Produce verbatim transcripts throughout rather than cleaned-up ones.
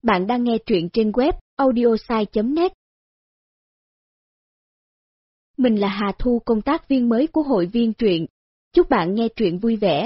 Bạn đang nghe truyện trên web audiosai chấm net. Mình là Hà Thu, công tác viên mới của hội viên truyện. Chúc bạn nghe truyện vui vẻ.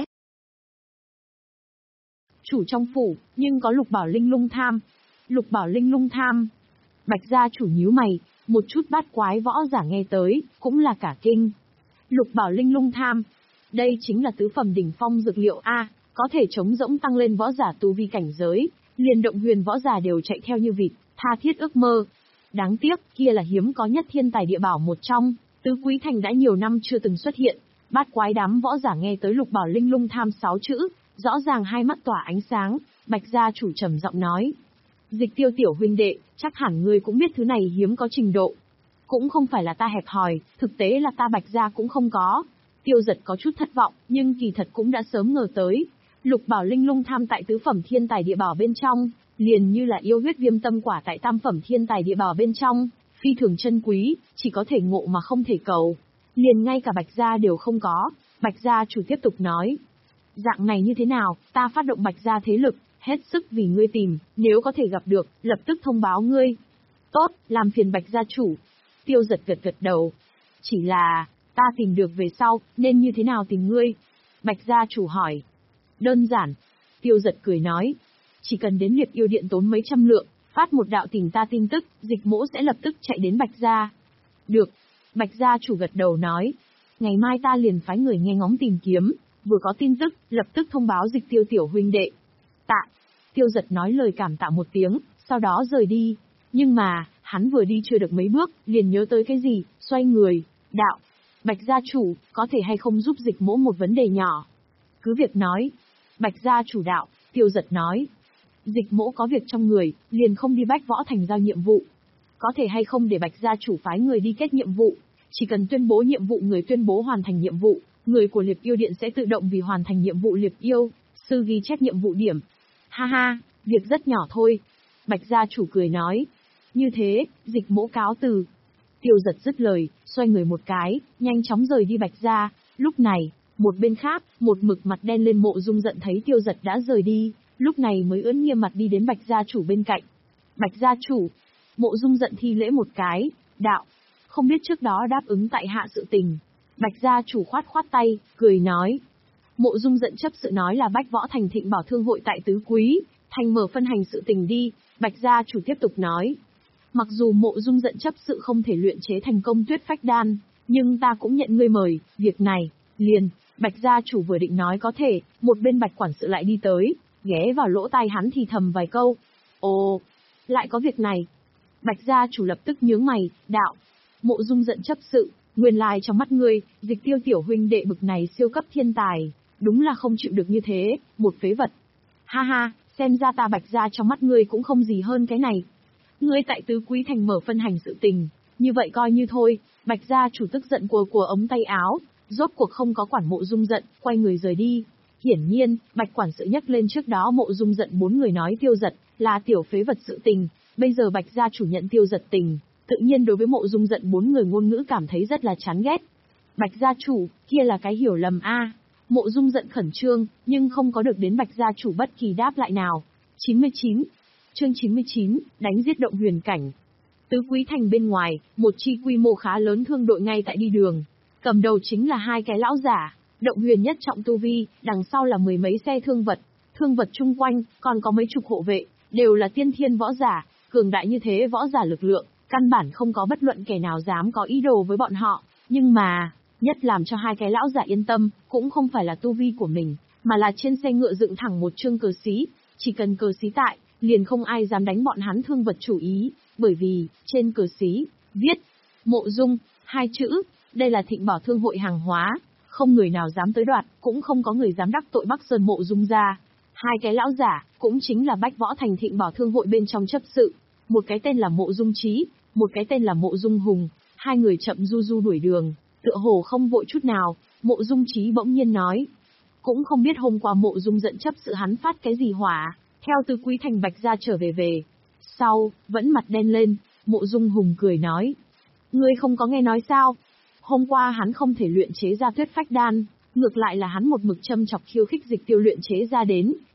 Chủ trong phủ, nhưng có Lục Bảo Linh lung tham. Lục Bảo Linh lung tham. Bạch gia chủ nhíu mày, một chút bát quái võ giả nghe tới, cũng là cả kinh. Lục Bảo Linh lung tham. Đây chính là tứ phẩm đỉnh phong dược liệu A, có thể chống rỗng tăng lên võ giả tu vi cảnh giới, liền động huyền võ giả đều chạy theo như vịt, tha thiết ước mơ. Đáng tiếc, kia là hiếm có nhất thiên tài địa bảo một trong, tứ quý thành đã nhiều năm chưa từng xuất hiện. Bát quái đám võ giả nghe tới Lục Bảo Linh lung tham sáu chữ, rõ ràng hai mắt tỏa ánh sáng. Bạch gia chủ trầm giọng nói: Dịch Tiêu tiểu huynh đệ, chắc hẳn ngươi cũng biết thứ này hiếm có trình độ. Cũng không phải là ta hẹp hòi, thực tế là ta Bạch gia cũng không có. Tiêu Giật có chút thất vọng, nhưng kỳ thật cũng đã sớm ngờ tới. Lục Bảo Linh lung tham tại tứ phẩm thiên tài địa bảo bên trong, liền như là yêu huyết viêm tâm quả tại tam phẩm thiên tài địa bảo bên trong, phi thường chân quý, chỉ có thể ngộ mà không thể cầu. Liền ngay cả Bạch gia đều không có. Bạch gia chủ tiếp tục nói: Dạng này như thế nào, ta phát động Bạch gia thế lực, hết sức vì ngươi tìm, nếu có thể gặp được, lập tức thông báo ngươi. Tốt, làm phiền Bạch gia chủ. Tiêu Giật gật gật đầu. Chỉ là, ta tìm được về sau, nên như thế nào tìm ngươi? Bạch gia chủ hỏi. Đơn giản. Tiêu Giật cười nói. Chỉ cần đến Liệp Yêu Điện tốn mấy trăm lượng, phát một đạo tìm ta tin tức, Dịch Mỗ sẽ lập tức chạy đến Bạch gia. Được. Bạch gia chủ gật đầu nói. Ngày mai ta liền phái người nghe ngóng tìm kiếm, vừa có tin tức, lập tức thông báo Dịch Tiêu tiểu huynh đệ. Tạ. Tiêu Giật nói lời cảm tạ một tiếng, sau đó rời đi. Nhưng mà, hắn vừa đi chưa được mấy bước, liền nhớ tới cái gì, xoay người. Đạo. Bạch gia chủ, có thể hay không giúp Dịch Mỗ một vấn đề nhỏ? Cứ việc nói. Bạch gia chủ đạo. Tiêu Giật nói. Dịch Mỗ có việc trong người, liền không đi Bách Võ Thành giao nhiệm vụ. Có thể hay không để Bạch gia chủ phái người đi kết nhiệm vụ? Chỉ cần tuyên bố nhiệm vụ, người tuyên bố hoàn thành nhiệm vụ, người của Liệp Yêu Điện sẽ tự động vì hoàn thành nhiệm vụ Liệp Yêu sư ghi chép nhiệm vụ điểm. Ha ha, việc rất nhỏ thôi. Bạch gia chủ cười nói. Như thế, Dịch Mỗ cáo từ. Tiêu Giật dứt lời, xoay người một cái, nhanh chóng rời đi Bạch gia. Lúc này, một bên khác, một mực mặt đen lên Mộ Dung Giận thấy Tiêu Giật đã rời đi, lúc này mới ưỡn nghiêm mặt đi đến Bạch gia chủ bên cạnh. Bạch gia chủ. Mộ Dung Giận thi lễ một cái, đạo. Không biết trước đó đáp ứng tại hạ sự tình. Bạch gia chủ khoát khoát tay, cười nói. Mộ Dung Giận chấp sự nói là Bách Võ Thành Thịnh Bảo Thương hội tại tứ quý, thành mở phân hành sự tình đi. Bạch gia chủ tiếp tục nói. Mặc dù Mộ Dung Giận chấp sự không thể luyện chế thành công tuyết phách đan, nhưng ta cũng nhận ngươi mời, việc này, liền. Bạch gia chủ vừa định nói có thể, một bên Bạch quản sự lại đi tới, ghé vào lỗ tai hắn thì thầm vài câu. Ồ, lại có việc này. Bạch gia chủ lập tức nhướng mày, đạo. Mộ Dung Giận chấp sự, nguyên lai trong mắt ngươi, Dịch Tiêu tiểu huynh đệ bực này siêu cấp thiên tài, đúng là không chịu được như thế, một phế vật. Ha ha, xem ra ta Bạch gia trong mắt ngươi cũng không gì hơn cái này. Ngươi tại tứ quý thành mở phân hành sự tình, như vậy coi như thôi. Bạch gia chủ tức giận của của ống tay áo, rốt cuộc không có quản Mộ Dung Giận, quay người rời đi. Hiển nhiên, Bạch quản sự nhắc lên trước đó Mộ Dung Giận bốn người nói Tiêu Giật là tiểu phế vật sự tình, bây giờ Bạch gia chủ nhận Tiêu Giật tình, tự nhiên đối với Mộ Dung Giận bốn người ngôn ngữ cảm thấy rất là chán ghét. Bạch gia chủ, kia là cái hiểu lầm a. À. Mộ Dung Giận khẩn trương, nhưng không có được đến Bạch gia chủ bất kỳ đáp lại nào. chín mươi chín. Chương chín mươi chín, đánh giết động huyền cảnh. Tứ quý thành bên ngoài, một chi quy mô khá lớn thương đội ngay tại đi đường. Cầm đầu chính là hai cái lão giả, động huyền nhất trọng tu vi, đằng sau là mười mấy xe thương vật. Thương vật chung quanh, còn có mấy chục hộ vệ, đều là tiên thiên võ giả, cường đại như thế võ giả lực lượng, căn bản không có bất luận kẻ nào dám có ý đồ với bọn họ. Nhưng mà, nhất làm cho hai cái lão giả yên tâm, cũng không phải là tu vi của mình, mà là trên xe ngựa dựng thẳng một chương cờ xí. Chỉ cần cờ xí tại, liền không ai dám đánh bọn hắn thương vật chủ ý, bởi vì, trên cờ xí, viết, Mộ Dung, hai chữ, đây là Thịnh Bảo Thương hội hàng hóa, không người nào dám tới đoạt, cũng không có người dám đắc tội Bắc Sơn Mộ Dung gia. Hai cái lão giả, cũng chính là Bách Võ Thành Thịnh Bảo Thương hội bên trong chấp sự, một cái tên là Mộ Dung Trí, một cái tên là Mộ Dung Hùng, hai người chậm du du đuổi đường, tựa hồ không vội chút nào. Mộ Dung Trí bỗng nhiên nói, cũng không biết hôm qua Mộ Dung Giận chấp sự hắn phát cái gì hỏa, theo tứ quý thành Bạch gia trở về về. Sau, vẫn mặt đen lên, Mộ Dung Hùng cười nói, ngươi không có nghe nói sao? Hôm qua hắn không thể luyện chế ra tuyết phách đan, ngược lại là hắn một mực châm chọc khiêu khích Dịch Tiêu luyện chế ra đến,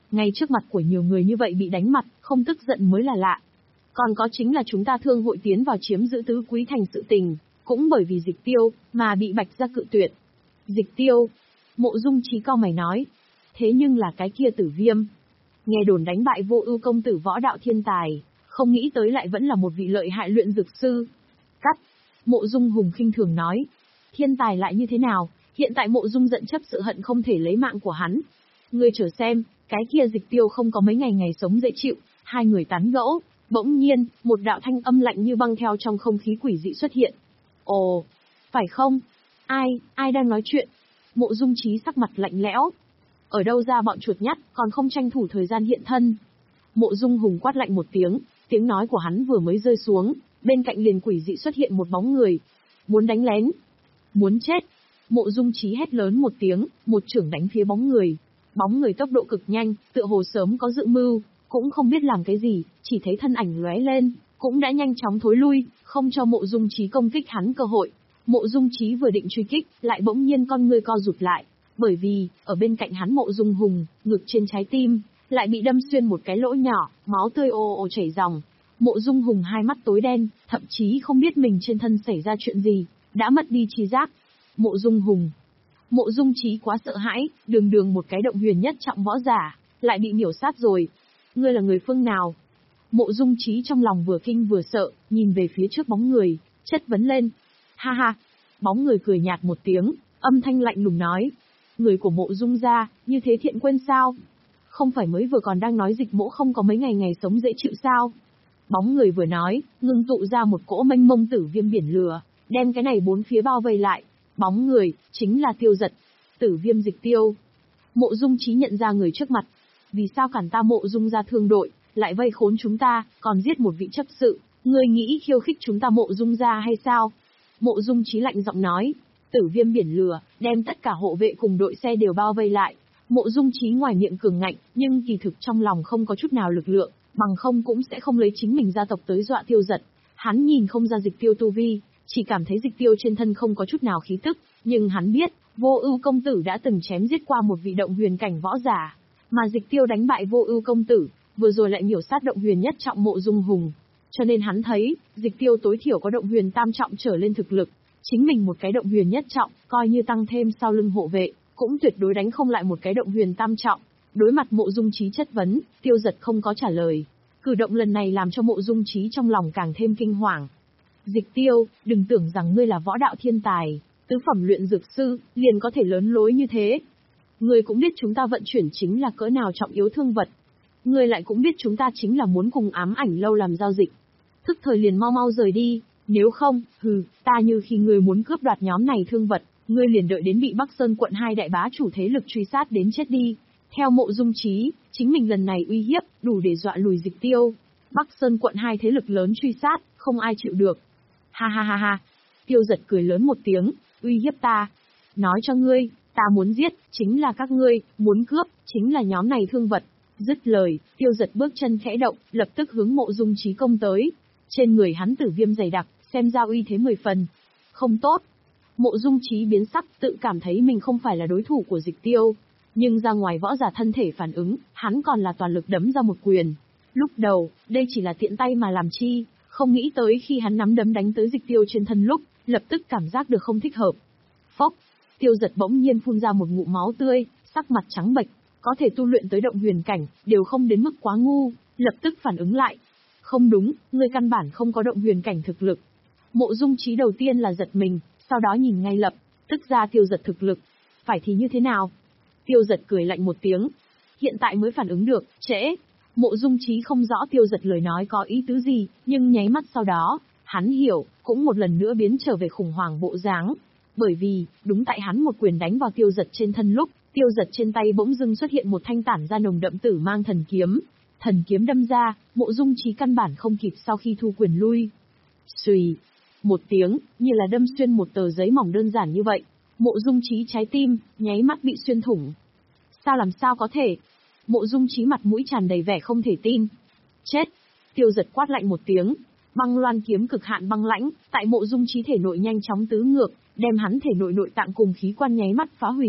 Ngay trước mặt của nhiều người như vậy bị đánh mặt, không tức giận mới là lạ. Còn có chính là chúng ta thương hội tiến vào chiếm giữ tứ quý thành sự tình, cũng bởi vì Dịch Tiêu, mà bị Bạch gia cự tuyệt. Dịch Tiêu, Mộ Dung Chí cau mày nói. Thế nhưng là cái kia Tử Viêm. Nghe đồn đánh bại Vô Ưu công tử võ đạo thiên tài, không nghĩ tới lại vẫn là một vị lợi hại luyện dược sư. Cắt. Mộ Dung Hùng khinh thường nói. Thiên tài lại như thế nào, hiện tại Mộ Dung giận chấp sự hận không thể lấy mạng của hắn. Ngươi chờ xem, cái kia Dịch Tiêu không có mấy ngày ngày sống dễ chịu, hai người tán gẫu, bỗng nhiên, một đạo thanh âm lạnh như băng theo trong không khí quỷ dị xuất hiện. Ồ, phải không? Ai, ai đang nói chuyện? Mộ Dung Chí sắc mặt lạnh lẽo. Ở đâu ra bọn chuột nhắt, còn không tranh thủ thời gian hiện thân. Mộ Dung Hùng quát lạnh một tiếng, tiếng nói của hắn vừa mới rơi xuống, bên cạnh liền quỷ dị xuất hiện một bóng người. Muốn đánh lén? Muốn chết? Mộ Dung Chí hét lớn một tiếng, một chưởng đánh phía bóng người. Bóng người tốc độ cực nhanh, tựa hồ sớm có dự mưu, cũng không biết làm cái gì, chỉ thấy thân ảnh lóe lên, cũng đã nhanh chóng thối lui, không cho Mộ Dung Chí công kích hắn cơ hội. Mộ Dung Chí vừa định truy kích, lại bỗng nhiên con ngươi co rụt lại, bởi vì, ở bên cạnh hắn Mộ Dung Hùng, ngực trên trái tim, lại bị đâm xuyên một cái lỗ nhỏ, máu tươi ồ ồ chảy ròng. Mộ Dung Hùng hai mắt tối đen, thậm chí không biết mình trên thân xảy ra chuyện gì, đã mất đi trí giác. Mộ Dung Hùng. Mộ Dung Chí quá sợ hãi, đường đường một cái động huyền nhất trọng võ giả, lại bị miểu sát rồi. Ngươi là người phương nào? Mộ Dung Chí trong lòng vừa kinh vừa sợ, nhìn về phía trước bóng người, chất vấn lên. Ha ha! Bóng người cười nhạt một tiếng, âm thanh lạnh lùng nói. Người của Mộ Dung gia, như thế thiện quên sao? Không phải mới vừa còn đang nói Dịch Mỗ không có mấy ngày ngày sống dễ chịu sao? Bóng người vừa nói, ngưng tụ ra một cỗ mênh mông tử viêm biển lửa, đem cái này bốn phía bao vây lại. Bóng người, chính là Tiêu Giật. Tử Viêm Dịch Tiêu. Mộ Dung Chí nhận ra người trước mặt. Vì sao cản ta Mộ Dung gia thương đội, lại vây khốn chúng ta, còn giết một vị chấp sự, ngươi nghĩ khiêu khích chúng ta Mộ Dung gia hay sao? Mộ Dung Chí lạnh giọng nói. Tử Viêm biển lửa, đem tất cả hộ vệ cùng đội xe đều bao vây lại. Mộ Dung Chí ngoài miệng cường ngạnh, nhưng kỳ thực trong lòng không có chút nào lực lượng, bằng không cũng sẽ không lấy chính mình gia tộc tới dọa Tiêu Giật. Hắn nhìn không ra Dịch Tiêu tu vi, chỉ cảm thấy Dịch Tiêu trên thân không có chút nào khí tức, nhưng hắn biết, Vô Ưu công tử đã từng chém giết qua một vị động huyền cảnh võ giả, mà Dịch Tiêu đánh bại Vô Ưu công tử, vừa rồi lại miểu sát động huyền nhất trọng Mộ Dung Hùng, cho nên hắn thấy, Dịch Tiêu tối thiểu có động huyền tam trọng trở lên thực lực, chính mình một cái động huyền nhất trọng, coi như tăng thêm sau lưng hộ vệ, cũng tuyệt đối đánh không lại một cái động huyền tam trọng. Đối mặt Mộ Dung Chí chất vấn, Tiêu Giật không có trả lời. Cử động lần này làm cho Mộ Dung Chí trong lòng càng thêm kinh hoàng. Dịch Tiêu, đừng tưởng rằng ngươi là võ đạo thiên tài, tứ phẩm luyện dược sư, liền có thể lớn lối như thế. Ngươi cũng biết chúng ta vận chuyển chính là cỡ nào trọng yếu thương vật. Ngươi lại cũng biết chúng ta chính là muốn cùng Ám Ảnh lâu làm giao dịch. Thức thời liền mau mau rời đi, nếu không, hừ, ta như khi ngươi muốn cướp đoạt nhóm này thương vật, ngươi liền đợi đến bị Bắc Sơn quận hai đại bá chủ thế lực truy sát đến chết đi. Theo Mộ Dung Chí, chính mình lần này uy hiếp, đủ để dọa lùi Dịch Tiêu. Bắc Sơn quận hai thế lực lớn truy sát, không ai chịu được. Ha ha ha ha. Tiêu Giật cười lớn một tiếng, uy hiếp ta. Nói cho ngươi, ta muốn giết, chính là các ngươi, muốn cướp, chính là nhóm này thương vật. Dứt lời, Tiêu Giật bước chân khẽ động, lập tức hướng Mộ Dung Chí công tới. Trên người hắn tử viêm dày đặc, xem ra uy thế mười phần. Không tốt. Mộ Dung Chí biến sắc, tự cảm thấy mình không phải là đối thủ của Dịch Tiêu. Nhưng ra ngoài võ giả thân thể phản ứng, hắn còn là toàn lực đấm ra một quyền. Lúc đầu, đây chỉ là tiện tay mà làm chi, không nghĩ tới khi hắn nắm đấm đánh tới Dịch Tiêu trên thân lúc, lập tức cảm giác được không thích hợp. Phốc, Tiêu Giật bỗng nhiên phun ra một ngụm máu tươi, sắc mặt trắng bệch, có thể tu luyện tới động huyền cảnh, đều không đến mức quá ngu, lập tức phản ứng lại. Không đúng, ngươi căn bản không có động huyền cảnh thực lực. Mộ Dung Chí đầu tiên là giật mình, sau đó nhìn ngay lập, tức ra Tiêu Giật thực lực. Phải thì như thế nào? Tiêu Giật cười lạnh một tiếng. Hiện tại mới phản ứng được, trễ. Mộ Dung Chí không rõ Tiêu Giật lời nói có ý tứ gì, nhưng nháy mắt sau đó, hắn hiểu, cũng một lần nữa biến trở về khủng hoảng bộ dáng. Bởi vì, đúng tại hắn một quyền đánh vào Tiêu Giật trên thân lúc, Tiêu Giật trên tay bỗng dưng xuất hiện một thanh tản ra nồng đậm tử mang thần kiếm. Thần kiếm đâm ra, Mộ Dung Chí căn bản không kịp sau khi thu quyền lui. Xùy, một tiếng, như là đâm xuyên một tờ giấy mỏng đơn giản như vậy. Mộ Dung Chí trái tim, nháy mắt bị xuyên thủng. Sao làm sao có thể? Mộ Dung Chí mặt mũi tràn đầy vẻ không thể tin. Chết! Tiêu Giật quát lạnh một tiếng. Băng loan kiếm cực hạn băng lãnh, tại Mộ Dung Chí thể nội nhanh chóng tứ ngược, đem hắn thể nội nội tạng cùng khí quan nháy mắt phá hủy.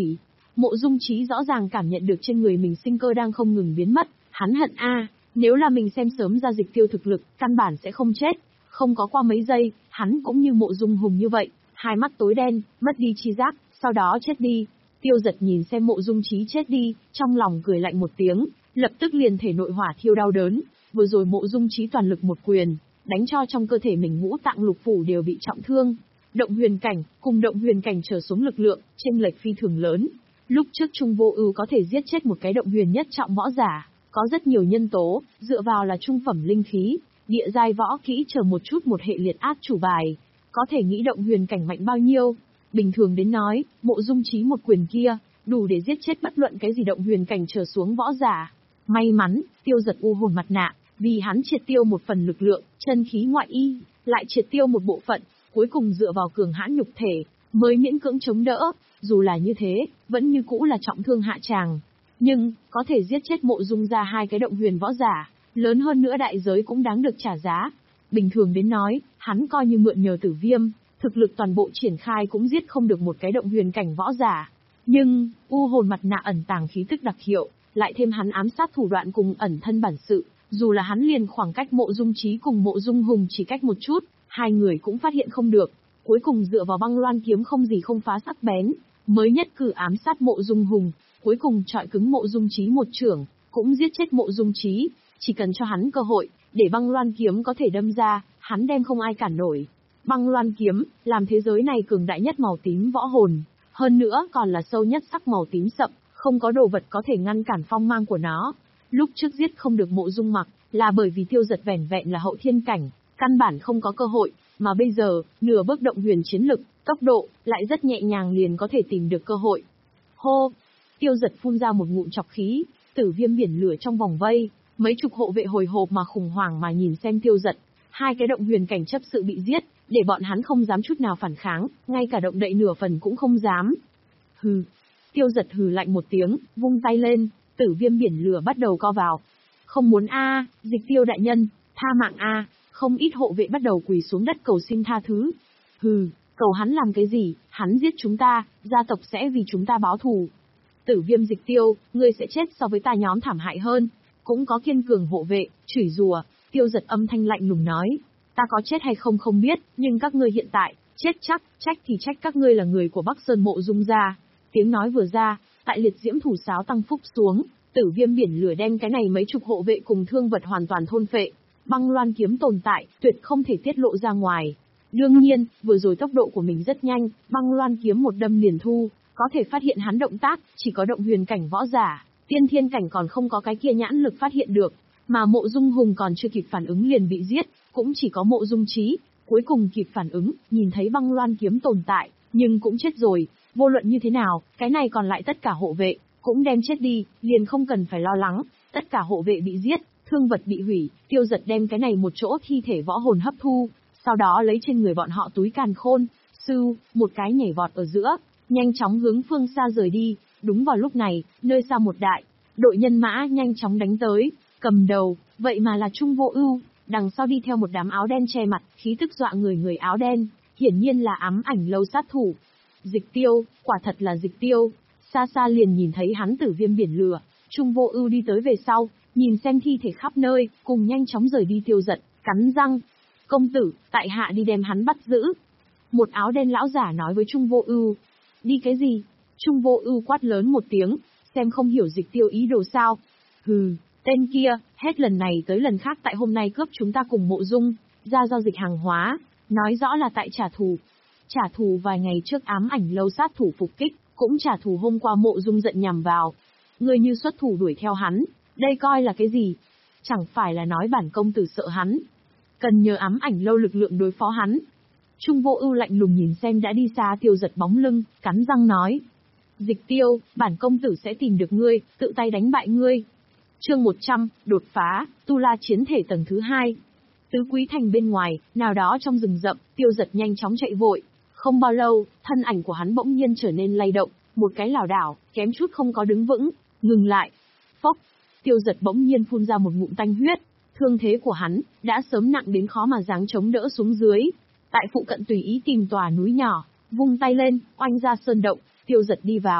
Mộ Dung Chí rõ ràng cảm nhận được trên người mình sinh cơ đang không ngừng biến mất, hắn hận a, nếu là mình xem sớm ra Dịch Tiêu thực lực, căn bản sẽ không chết. Không có qua mấy giây, hắn cũng như Mộ Dung Hùng như vậy, hai mắt tối đen, mất đi chi giác, sau đó chết đi. Tiêu Giật nhìn xem Mộ Dung Chí chết đi, trong lòng cười lạnh một tiếng, lập tức liền thể nội hỏa thiêu đau đớn. Vừa rồi Mộ Dung Chí toàn lực một quyền, đánh cho trong cơ thể mình ngũ tạng lục phủ đều bị trọng thương. Động huyền cảnh, cùng động huyền cảnh trở xuống lực lượng, chênh lệch phi thường lớn. Lúc trước Trung Vô Ưu có thể giết chết một cái động huyền nhất trọng võ giả, có rất nhiều nhân tố, dựa vào là trung phẩm linh khí, địa giai võ kỹ chờ một chút một hệ liệt át chủ bài, có thể nghĩ động huyền cảnh mạnh bao nhiêu. Bình thường đến nói, Mộ Dung Chí một quyền kia, đủ để giết chết bất luận cái gì động huyền cảnh trở xuống võ giả. May mắn, Tiêu Giật u hồn mặt nạ, vì hắn triệt tiêu một phần lực lượng, chân khí ngoại y, lại triệt tiêu một bộ phận, cuối cùng dựa vào cường hãn nhục thể, mới miễn cưỡng chống đỡ, dù là như thế, vẫn như cũ là trọng thương hạ tràng. Nhưng, có thể giết chết Mộ Dung ra hai cái động huyền võ giả, lớn hơn nữa đại giới cũng đáng được trả giá. Bình thường đến nói, hắn coi như mượn nhờ Tử Viêm, thực lực toàn bộ triển khai cũng giết không được một cái động huyền cảnh võ giả. Nhưng, u hồn mặt nạ ẩn tàng khí tức đặc hiệu, lại thêm hắn ám sát thủ đoạn cùng ẩn thân bản sự, dù là hắn liền khoảng cách Mộ Dung Chí cùng Mộ Dung Hùng chỉ cách một chút, hai người cũng phát hiện không được. Cuối cùng dựa vào băng loan kiếm không gì không phá sắc bén, mới nhất cử ám sát Mộ Dung Hùng, cuối cùng chọi cứng Mộ Dung Chí một chưởng, cũng giết chết Mộ Dung Chí. Chỉ cần cho hắn cơ hội, để băng loan kiếm có thể đâm ra, hắn đem không ai cản nổi. Băng loan kiếm, làm thế giới này cường đại nhất màu tím võ hồn, hơn nữa còn là sâu nhất sắc màu tím sậm, không có đồ vật có thể ngăn cản phong mang của nó. Lúc trước giết không được Mộ Dung Mặc, là bởi vì Tiêu Giật vẻn vẹn là hậu thiên cảnh, căn bản không có cơ hội, mà bây giờ, nửa bước động huyền chiến lực, tốc độ, lại rất nhẹ nhàng liền có thể tìm được cơ hội. Hô! Tiêu Giật phun ra một ngụm trọc khí, Tử Viêm biển lửa trong vòng vây, mấy chục hộ vệ hồi hộp mà khủng hoảng mà nhìn xem Tiêu Giật. Hai cái động huyền cảnh chấp sự bị giết, để bọn hắn không dám chút nào phản kháng, ngay cả động đậy nửa phần cũng không dám. Hừ! Tiêu Giật hừ lạnh một tiếng, vung tay lên, Tử Viêm biển lửa bắt đầu co vào. Không muốn a, à, Dịch Tiêu đại nhân, tha mạng a, à. Không ít hộ vệ bắt đầu quỳ xuống đất cầu xin tha thứ. Hừ, cầu hắn làm cái gì, hắn giết chúng ta, gia tộc sẽ vì chúng ta báo thù. Tử Viêm Dịch Tiêu, ngươi sẽ chết so với ta nhóm thảm hại hơn. Cũng có kiên cường hộ vệ, chửi rủa. Tiêu Giật âm thanh lạnh lùng nói, ta có chết hay không không biết, nhưng các ngươi hiện tại, chết chắc, trách thì trách các ngươi là người của Bắc Sơn Mộ Dung gia. Tiếng nói vừa ra, tại liệt diễm thủ sáo tăng phúc xuống, Tử Viêm biển lửa đem cái này mấy chục hộ vệ cùng thương vật hoàn toàn thôn phệ. Băng loan kiếm tồn tại, tuyệt không thể tiết lộ ra ngoài. Đương nhiên, vừa rồi tốc độ của mình rất nhanh, băng loan kiếm một đâm liền thu, có thể phát hiện hắn động tác, chỉ có động huyền cảnh võ giả, tiên thiên cảnh còn không có cái kia nhãn lực phát hiện được, mà Mộ Dung Hùng còn chưa kịp phản ứng liền bị giết, cũng chỉ có Mộ Dung Chí, cuối cùng kịp phản ứng, nhìn thấy băng loan kiếm tồn tại, nhưng cũng chết rồi, vô luận như thế nào, cái này còn lại tất cả hộ vệ, cũng đem chết đi, liền không cần phải lo lắng, tất cả hộ vệ bị giết. Thương vật bị hủy, Tiêu Giật đem cái này một chỗ thi thể võ hồn hấp thu, sau đó lấy trên người bọn họ túi càn khôn, sưu, một cái nhảy vọt ở giữa, nhanh chóng hướng phương xa rời đi. Đúng vào lúc này, nơi xa một đại đội nhân mã nhanh chóng đánh tới, cầm đầu, vậy mà là Trung Vô Ưu, đằng sau đi theo một đám áo đen che mặt, khí tức dọa người người áo đen, hiển nhiên là ám ảnh lâu sát thủ. Dịch Tiêu, quả thật là Dịch Tiêu, xa xa liền nhìn thấy hắn Tử Viêm biển lửa. Trung Vô Ưu đi tới về sau, nhìn xem thi thể khắp nơi, cùng nhanh chóng rời đi. Tiêu Giật, cắn răng. Công tử, tại hạ đi đem hắn bắt giữ. Một áo đen lão giả nói với Trung Vô Ưu. Đi cái gì? Trung Vô Ưu quát lớn một tiếng, xem không hiểu Dịch Tiêu ý đồ sao. Hừ, tên kia, hết lần này tới lần khác tại hôm nay cướp chúng ta cùng Mộ Dung ra giao dịch hàng hóa, nói rõ là tại trả thù. Trả thù vài ngày trước ám ảnh lâu sát thủ phục kích, cũng trả thù hôm qua Mộ Dung giận nhằm vào. Người như xuất thủ đuổi theo hắn, đây coi là cái gì? Chẳng phải là nói bản công tử sợ hắn, cần nhờ ám ảnh lâu lực lượng đối phó hắn. Trung Vô Ưu lạnh lùng nhìn xem đã đi xa Tiêu Giật bóng lưng, cắn răng nói. Dịch Tiêu, bản công tử sẽ tìm được ngươi, tự tay đánh bại ngươi. Chương một trăm, đột phá, Tu La chiến thể tầng thứ hai. Tứ Quý Thành bên ngoài, nào đó trong rừng rậm, Tiêu Giật nhanh chóng chạy vội. Không bao lâu, thân ảnh của hắn bỗng nhiên trở nên lay động, một cái lảo đảo, kém chút không có đứng vững, ngừng lại. Phốc, Tiêu Giật bỗng nhiên phun ra một ngụm tanh huyết, thương thế của hắn đã sớm nặng đến khó mà dáng chống đỡ xuống dưới. Tại phụ cận tùy ý tìm tòa núi nhỏ, vung tay lên, oanh ra sơn động, Tiêu Giật đi vào,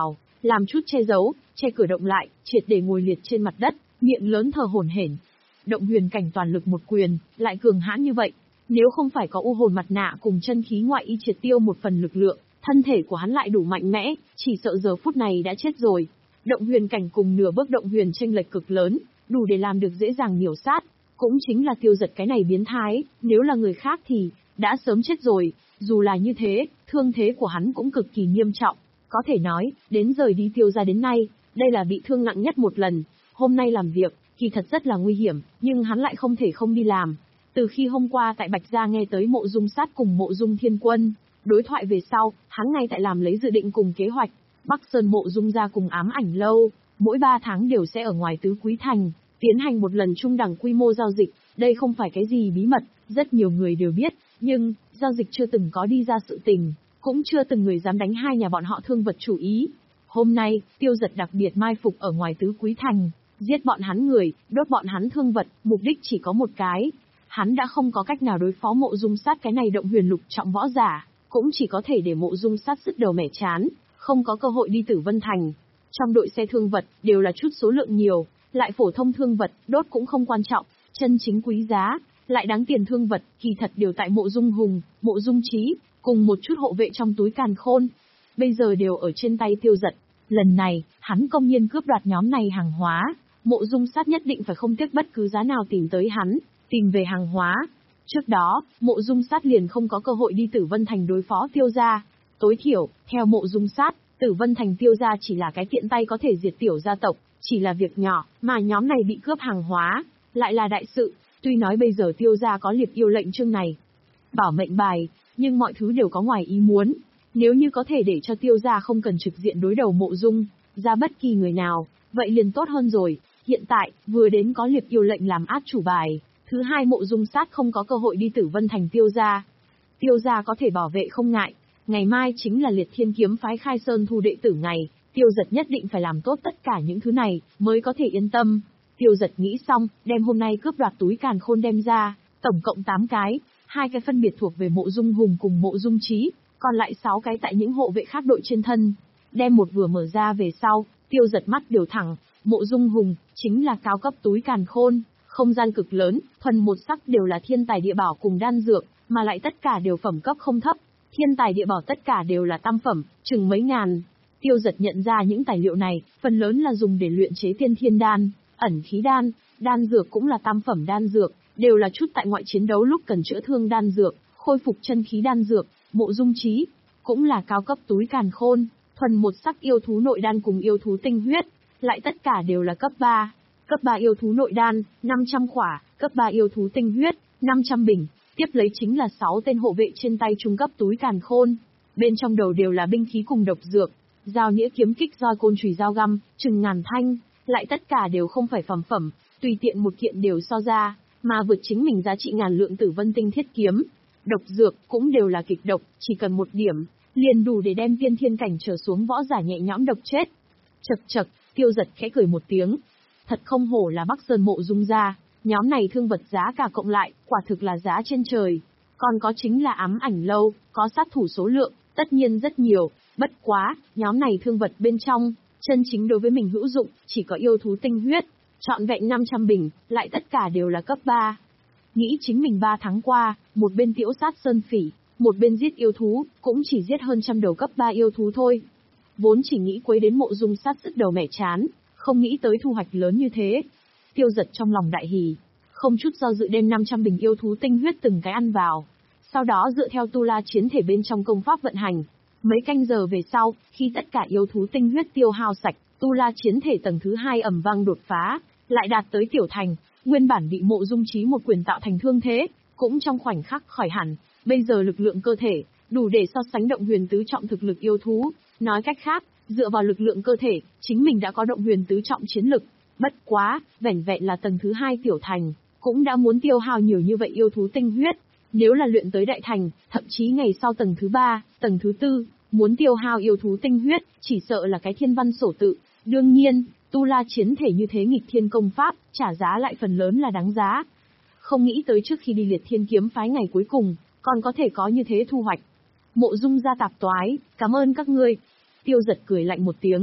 làm chút che giấu, che cửa động lại, triệt để ngồi liệt trên mặt đất, miệng lớn thở hổn hển. Động huyền cảnh toàn lực một quyền, lại cường hãn như vậy, nếu không phải có u hồn mặt nạ cùng chân khí ngoại y triệt tiêu một phần lực lượng, thân thể của hắn lại đủ mạnh mẽ, chỉ sợ giờ phút này đã chết rồi. Động huyền cảnh cùng nửa bước động huyền chênh lệch cực lớn, đủ để làm được dễ dàng miểu sát, cũng chính là Tiêu Giật cái này biến thái, nếu là người khác thì đã sớm chết rồi. Dù là như thế, thương thế của hắn cũng cực kỳ nghiêm trọng, có thể nói, đến rời đi Tiêu gia đến nay, đây là bị thương nặng nhất một lần. Hôm nay làm việc, kỳ thật rất là nguy hiểm, nhưng hắn lại không thể không đi làm. Từ khi hôm qua tại Bạch Gia nghe tới Mộ Dung Sát cùng Mộ Dung Thiên Quân đối thoại về sau, hắn ngay tại làm lấy dự định cùng kế hoạch. Bắc Sơn Mộ Dung gia cùng Ám Ảnh Lâu, mỗi ba tháng đều sẽ ở ngoài Tứ Quý Thành tiến hành một lần trung đẳng quy mô giao dịch. Đây không phải cái gì bí mật, rất nhiều người đều biết, nhưng giao dịch chưa từng có đi ra sự tình, cũng chưa từng người dám đánh hai nhà bọn họ thương vật chủ ý. Hôm nay, Tiêu Giật đặc biệt mai phục ở ngoài Tứ Quý Thành, giết bọn hắn người, đốt bọn hắn thương vật, mục đích chỉ có một cái. Hắn đã không có cách nào đối phó Mộ Dung Sát cái này động huyền lục trọng võ giả, cũng chỉ có thể để Mộ Dung Sát sứt đầu mẻ chán, không có cơ hội đi Tử Vân Thành. Trong đội xe thương vật, đều là chút số lượng nhiều, lại phổ thông thương vật, đốt cũng không quan trọng, chân chính quý giá, lại đáng tiền thương vật, kỳ thật đều tại Mộ Dung Hùng, Mộ Dung Trí, cùng một chút hộ vệ trong túi càn khôn. Bây giờ đều ở trên tay Tiêu Giật. Lần này, hắn công nhiên cướp đoạt nhóm này hàng hóa, Mộ Dung Sát nhất định phải không tiếc bất cứ giá nào tìm tới hắn, tìm về hàng hóa. Trước đó, Mộ Dung Sát liền không có cơ hội đi Tử Vân Thành đối phó Tiêu gia. Tối thiểu, theo Mộ Dung Sát, Tử Vân Thành Tiêu gia chỉ là cái tiện tay có thể diệt tiểu gia tộc, chỉ là việc nhỏ, mà nhóm này bị cướp hàng hóa, lại là đại sự. Tuy nói bây giờ Tiêu gia có liệt yêu lệnh chương này, bảo mệnh bài, nhưng mọi thứ đều có ngoài ý muốn. Nếu như có thể để cho Tiêu gia không cần trực diện đối đầu Mộ Dung ra bất kỳ người nào, vậy liền tốt hơn rồi. Hiện tại, vừa đến có liệt yêu lệnh làm át chủ bài, thứ hai Mộ Dung Sát không có cơ hội đi Tử Vân Thành Tiêu gia. Tiêu gia có thể bảo vệ không ngại, ngày mai chính là Liệt Thiên Kiếm phái khai sơn thu đệ tử ngày, Tiêu Giật nhất định phải làm tốt tất cả những thứ này, mới có thể yên tâm. Tiêu Giật nghĩ xong, đem hôm nay cướp đoạt túi càn khôn đem ra, tổng cộng tám cái, hai cái phân biệt thuộc về Mộ Dung Hùng cùng Mộ Dung Trí, còn lại sáu cái tại những hộ vệ khác đội trên thân. Đem một vừa mở ra về sau, Tiêu Giật mắt đều thẳng, Mộ Dung Hùng chính là cao cấp túi càn khôn, không gian cực lớn, thuần một sắc đều là thiên tài địa bảo cùng đan dược, mà lại tất cả đều phẩm cấp không thấp. Thiên tài địa bảo tất cả đều là tam phẩm, chừng mấy ngàn. Tiêu Giật nhận ra những tài liệu này, phần lớn là dùng để luyện chế tiên thiên đan, ẩn khí đan, đan dược cũng là tam phẩm đan dược, đều là chút tại ngoại chiến đấu lúc cần chữa thương đan dược, khôi phục chân khí đan dược. Mộ Dung Trí cũng là cao cấp túi càn khôn, thuần một sắc yêu thú nội đan cùng yêu thú tinh huyết, lại tất cả đều là cấp ba. Cấp ba yêu thú nội đan, năm trăm khỏa, cấp ba yêu thú tinh huyết, năm trăm bình. Tiếp lấy chính là sáu tên hộ vệ trên tay trung cấp túi càn khôn. Bên trong đầu đều là binh khí cùng độc dược, dao nĩa kiếm kích roi côn chùy dao găm, chừng ngàn thanh, lại tất cả đều không phải phẩm phẩm, tùy tiện một kiện đều so ra, mà vượt chính mình giá trị ngàn lượng Tử Vân Tinh thiết kiếm. Độc dược cũng đều là kịch độc, chỉ cần một điểm, liền đủ để đem tiên thiên cảnh trở xuống võ giả nhẹ nhõm độc chết. Chậc chậc, Tiêu Giật khẽ cười một tiếng. Thật không hổ là Bắc Sơn Mộ Dung gia, nhóm này thương vật giá cả cộng lại, quả thực là giá trên trời. Còn có chính là Ám Ảnh Lâu, có sát thủ số lượng, tất nhiên rất nhiều, bất quá, nhóm này thương vật bên trong, chân chính đối với mình hữu dụng, chỉ có yêu thú tinh huyết, trọn vẹn năm trăm bình, lại tất cả đều là cấp ba. Nghĩ chính mình ba tháng qua, một bên tiễu sát sơn phỉ, một bên giết yêu thú, cũng chỉ giết hơn trăm đầu cấp ba yêu thú thôi. Vốn chỉ nghĩ quấy đến Mộ Dung Sát sứt đầu mẻ chán, không nghĩ tới thu hoạch lớn như thế. Tiêu Giật trong lòng đại hỉ, không chút do dự đem năm trăm bình yêu thú tinh huyết từng cái ăn vào. Sau đó dựa theo tu la chiến thể bên trong công pháp vận hành. Mấy canh giờ về sau, khi tất cả yêu thú tinh huyết tiêu hao sạch, tu la chiến thể tầng thứ hai ầm vang đột phá, lại đạt tới tiểu thành, nguyên bản bị Mộ Dung Trí một quyền tạo thành thương thế, cũng trong khoảnh khắc khỏi hẳn, bây giờ lực lượng cơ thể, đủ để so sánh động huyền tứ trọng thực lực yêu thú, nói cách khác, dựa vào lực lượng cơ thể, chính mình đã có động huyền tứ trọng chiến lực, bất quá, vẻn vẹn là tầng thứ hai tiểu thành, cũng đã muốn tiêu hao nhiều như vậy yêu thú tinh huyết, nếu là luyện tới đại thành, thậm chí ngày sau tầng thứ ba, tầng thứ tư, muốn tiêu hao yêu thú tinh huyết, chỉ sợ là cái thiên văn sổ tự, đương nhiên, tu la chiến thể như thế nghịch thiên công pháp, trả giá lại phần lớn là đáng giá. Không nghĩ tới trước khi đi Liệt Thiên Kiếm phái ngày cuối cùng, còn có thể có như thế thu hoạch. Mộ Dung gia tạp toái, cảm ơn các ngươi. Tiêu Giật cười lạnh một tiếng,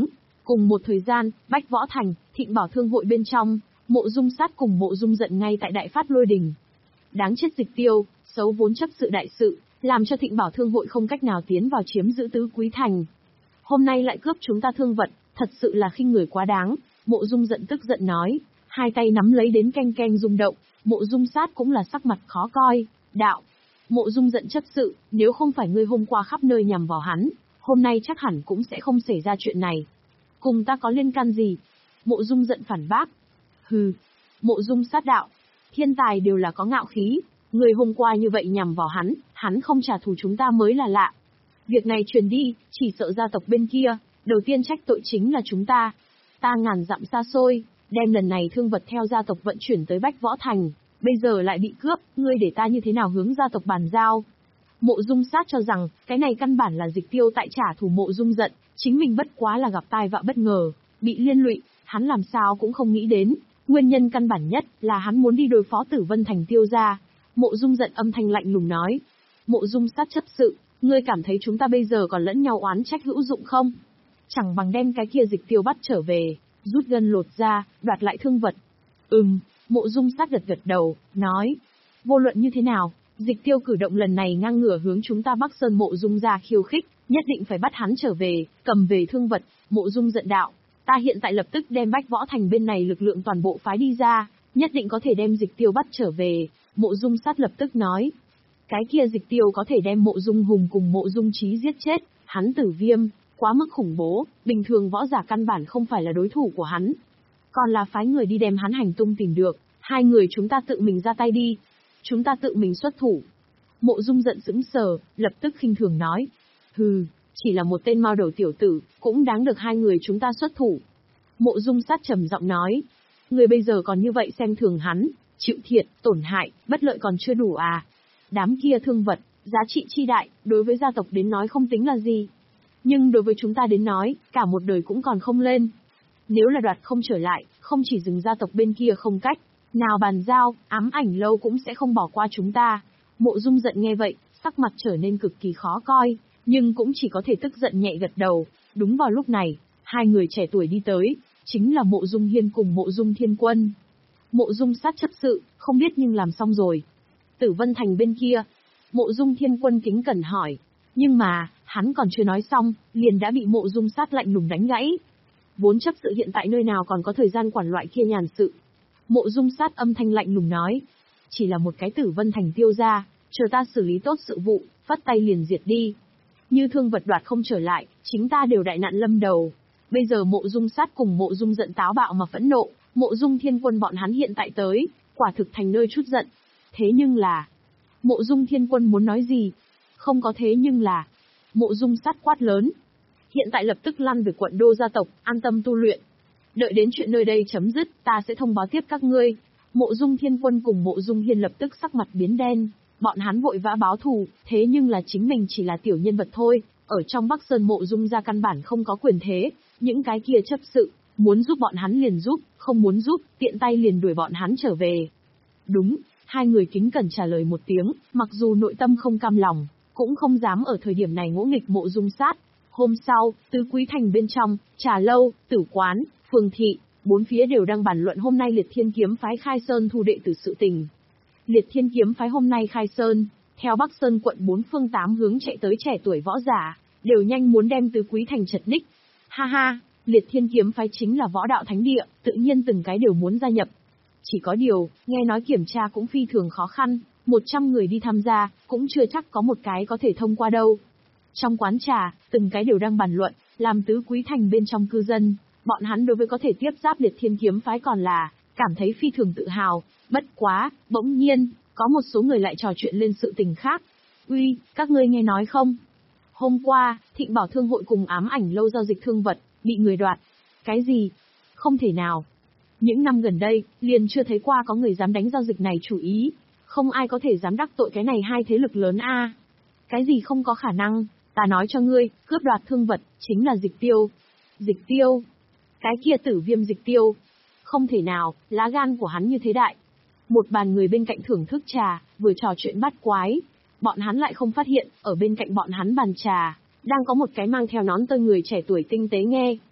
Cùng một thời gian, Bách Võ Thành, Thịnh Bảo Thương hội bên trong, Mộ Dung Sát cùng Mộ Dung Giận ngay tại Đại Phát Lôi Đình. Đáng chết Dịch Tiêu, xấu vốn chấp sự đại sự, làm cho Thịnh Bảo Thương hội không cách nào tiến vào chiếm giữ Tứ Quý Thành. Hôm nay lại cướp chúng ta thương vật, thật sự là khinh người quá đáng, Mộ Dung Giận tức giận nói, hai tay nắm lấy đến keng keng rung động, Mộ Dung Sát cũng là sắc mặt khó coi, đạo. Mộ Dung Giận chấp sự, nếu không phải ngươi hôm qua khắp nơi nhằm vào hắn, hôm nay chắc hẳn cũng sẽ không xảy ra chuyện này. Cùng ta có liên can gì? Mộ Dung Giận phản bác. Hừ. Mộ Dung Sát đạo. Thiên tài đều là có ngạo khí, người hôm qua như vậy nhằm vào hắn, hắn không trả thù chúng ta mới là lạ. Việc này truyền đi, chỉ sợ gia tộc bên kia, đầu tiên trách tội chính là chúng ta. Ta ngàn dặm xa xôi, đem lần này thương vật theo gia tộc vận chuyển tới Bách Võ Thành, bây giờ lại bị cướp, ngươi để ta như thế nào hướng gia tộc bàn giao? Mộ Dung Sát cho rằng, cái này căn bản là Dịch Tiêu tại trả thù Mộ Dung Giận, chính mình bất quá là gặp tai vạ bất ngờ, bị liên lụy, hắn làm sao cũng không nghĩ đến, nguyên nhân căn bản nhất là hắn muốn đi đối phó Tử Vân Thành Tiêu gia. Mộ Dung Giận âm thanh lạnh lùng nói, Mộ Dung Sát chấp sự, ngươi cảm thấy chúng ta bây giờ còn lẫn nhau oán trách hữu dụng không? Chẳng bằng đem cái kia Dịch Tiêu bắt trở về, rút gân lột ra, đoạt lại thương vật. Ừm, Mộ Dung Sát gật gật đầu, nói, vô luận như thế nào, Dịch Tiêu cử động lần này ngang ngửa hướng chúng ta Bắc Sơn Mộ Dung gia khiêu khích, nhất định phải bắt hắn trở về, cầm về thương vật. Mộ Dung Giận đạo, ta hiện tại lập tức đem Bách Võ Thành bên này lực lượng toàn bộ phái đi ra, nhất định có thể đem Dịch Tiêu bắt trở về. Mộ Dung Sát lập tức nói, cái kia Dịch Tiêu có thể đem Mộ Dung Hùng cùng Mộ Dung Chí giết chết, hắn Tử Viêm, quá mức khủng bố, bình thường võ giả căn bản không phải là đối thủ của hắn. Còn là phái người đi đem hắn hành tung tìm được, hai người chúng ta tự mình ra tay đi. Chúng ta tự mình xuất thủ. Mộ Dung Giận sững sờ, lập tức khinh thường nói, hừ, chỉ là một tên mao đầu tiểu tử, cũng đáng được hai người chúng ta xuất thủ. Mộ Dung Sát trầm giọng nói, người bây giờ còn như vậy xem thường hắn, chịu thiệt, tổn hại, bất lợi còn chưa đủ à? Đám kia thương vật, giá trị chi đại, đối với gia tộc đến nói không tính là gì. Nhưng đối với chúng ta đến nói, cả một đời cũng còn không lên. Nếu là đoạt không trở lại, không chỉ dừng gia tộc bên kia không cách nào bàn giao, Ám Ảnh Lâu cũng sẽ không bỏ qua chúng ta. Mộ Dung Giận nghe vậy, sắc mặt trở nên cực kỳ khó coi, nhưng cũng chỉ có thể tức giận nhẹ gật đầu. Đúng vào lúc này, hai người trẻ tuổi đi tới, chính là Mộ Dung Hiên cùng Mộ Dung Thiên Quân. Mộ Dung Sát chấp sự, không biết nhưng làm xong rồi. Tử Vân Thành bên kia, Mộ Dung Thiên Quân kính cẩn hỏi, nhưng mà, hắn còn chưa nói xong, liền đã bị Mộ Dung Sát lạnh lùng đánh gãy. Vốn chấp sự hiện tại nơi nào còn có thời gian quản loại kia nhàn sự. Mộ Dung Sát âm thanh lạnh lùng nói, chỉ là một cái Tử Vân Thành Tiêu gia, chờ ta xử lý tốt sự vụ, phất tay liền diệt đi. Như thương vật đoạt không trở lại, chính ta đều đại nạn lâm đầu. Bây giờ Mộ Dung Sát cùng Mộ Dung Giận táo bạo mà phẫn nộ, Mộ Dung Thiên Quân bọn hắn hiện tại tới, quả thực thành nơi chút giận. Thế nhưng là, Mộ Dung Thiên Quân muốn nói gì? Không có thế nhưng là, Mộ Dung Sát quát lớn. Hiện tại lập tức lăn về quận đô gia tộc, an tâm tu luyện. Đợi đến chuyện nơi đây chấm dứt, ta sẽ thông báo tiếp các ngươi. Mộ Dung Thiên Quân cùng Mộ Dung Hiên lập tức sắc mặt biến đen, bọn hắn vội vã báo thù, thế nhưng là chính mình chỉ là tiểu nhân vật thôi, ở trong Bắc Sơn Mộ Dung gia căn bản không có quyền thế, những cái kia chấp sự, muốn giúp bọn hắn liền giúp, không muốn giúp, tiện tay liền đuổi bọn hắn trở về. Đúng, hai người kính cẩn trả lời một tiếng, mặc dù nội tâm không cam lòng, cũng không dám ở thời điểm này ngỗ nghịch Mộ Dung Sát. Hôm sau, Tứ Quý Thành bên trong, trà lâu, tử quán, phường thị, bốn phía đều đang bàn luận hôm nay Liệt Thiên Kiếm phái khai sơn thu đệ tử sự tình. Liệt Thiên Kiếm phái hôm nay khai sơn, theo Bắc Sơn quận bốn phương tám hướng chạy tới trẻ tuổi võ giả, đều nhanh muốn đem Tứ Quý Thành chật ních. Ha ha, Liệt Thiên Kiếm phái chính là võ đạo thánh địa, tự nhiên từng cái đều muốn gia nhập. Chỉ có điều, nghe nói kiểm tra cũng phi thường khó khăn, một trăm người đi tham gia, cũng chưa chắc có một cái có thể thông qua đâu. Trong quán trà, từng cái đều đang bàn luận, làm Tứ Quý Thành bên trong cư dân, bọn hắn đối với có thể tiếp giáp Liệt Thiên Kiếm phái còn là cảm thấy phi thường tự hào. Bất quá, bỗng nhiên, có một số người lại trò chuyện lên sự tình khác. Uy, các ngươi nghe nói không? Hôm qua, Thịnh Bảo Thương hội cùng Ám Ảnh Lâu giao dịch thương vật, bị người đoạt. Cái gì? Không thể nào. Những năm gần đây, liền chưa thấy qua có người dám đánh giao dịch này chủ ý. Không ai có thể dám đắc tội cái này hai thế lực lớn a. À. Cái gì không có khả năng, ta nói cho ngươi, cướp đoạt thương vật, chính là Dịch Tiêu. Dịch Tiêu? Cái kia Tử Viêm Dịch Tiêu? Không thể nào, lá gan của hắn như thế đại. Một bàn người bên cạnh thưởng thức trà, vừa trò chuyện bắt quái. Bọn hắn lại không phát hiện, ở bên cạnh bọn hắn bàn trà, đang có một cái mang theo nón tơi người trẻ tuổi tinh tế nghe.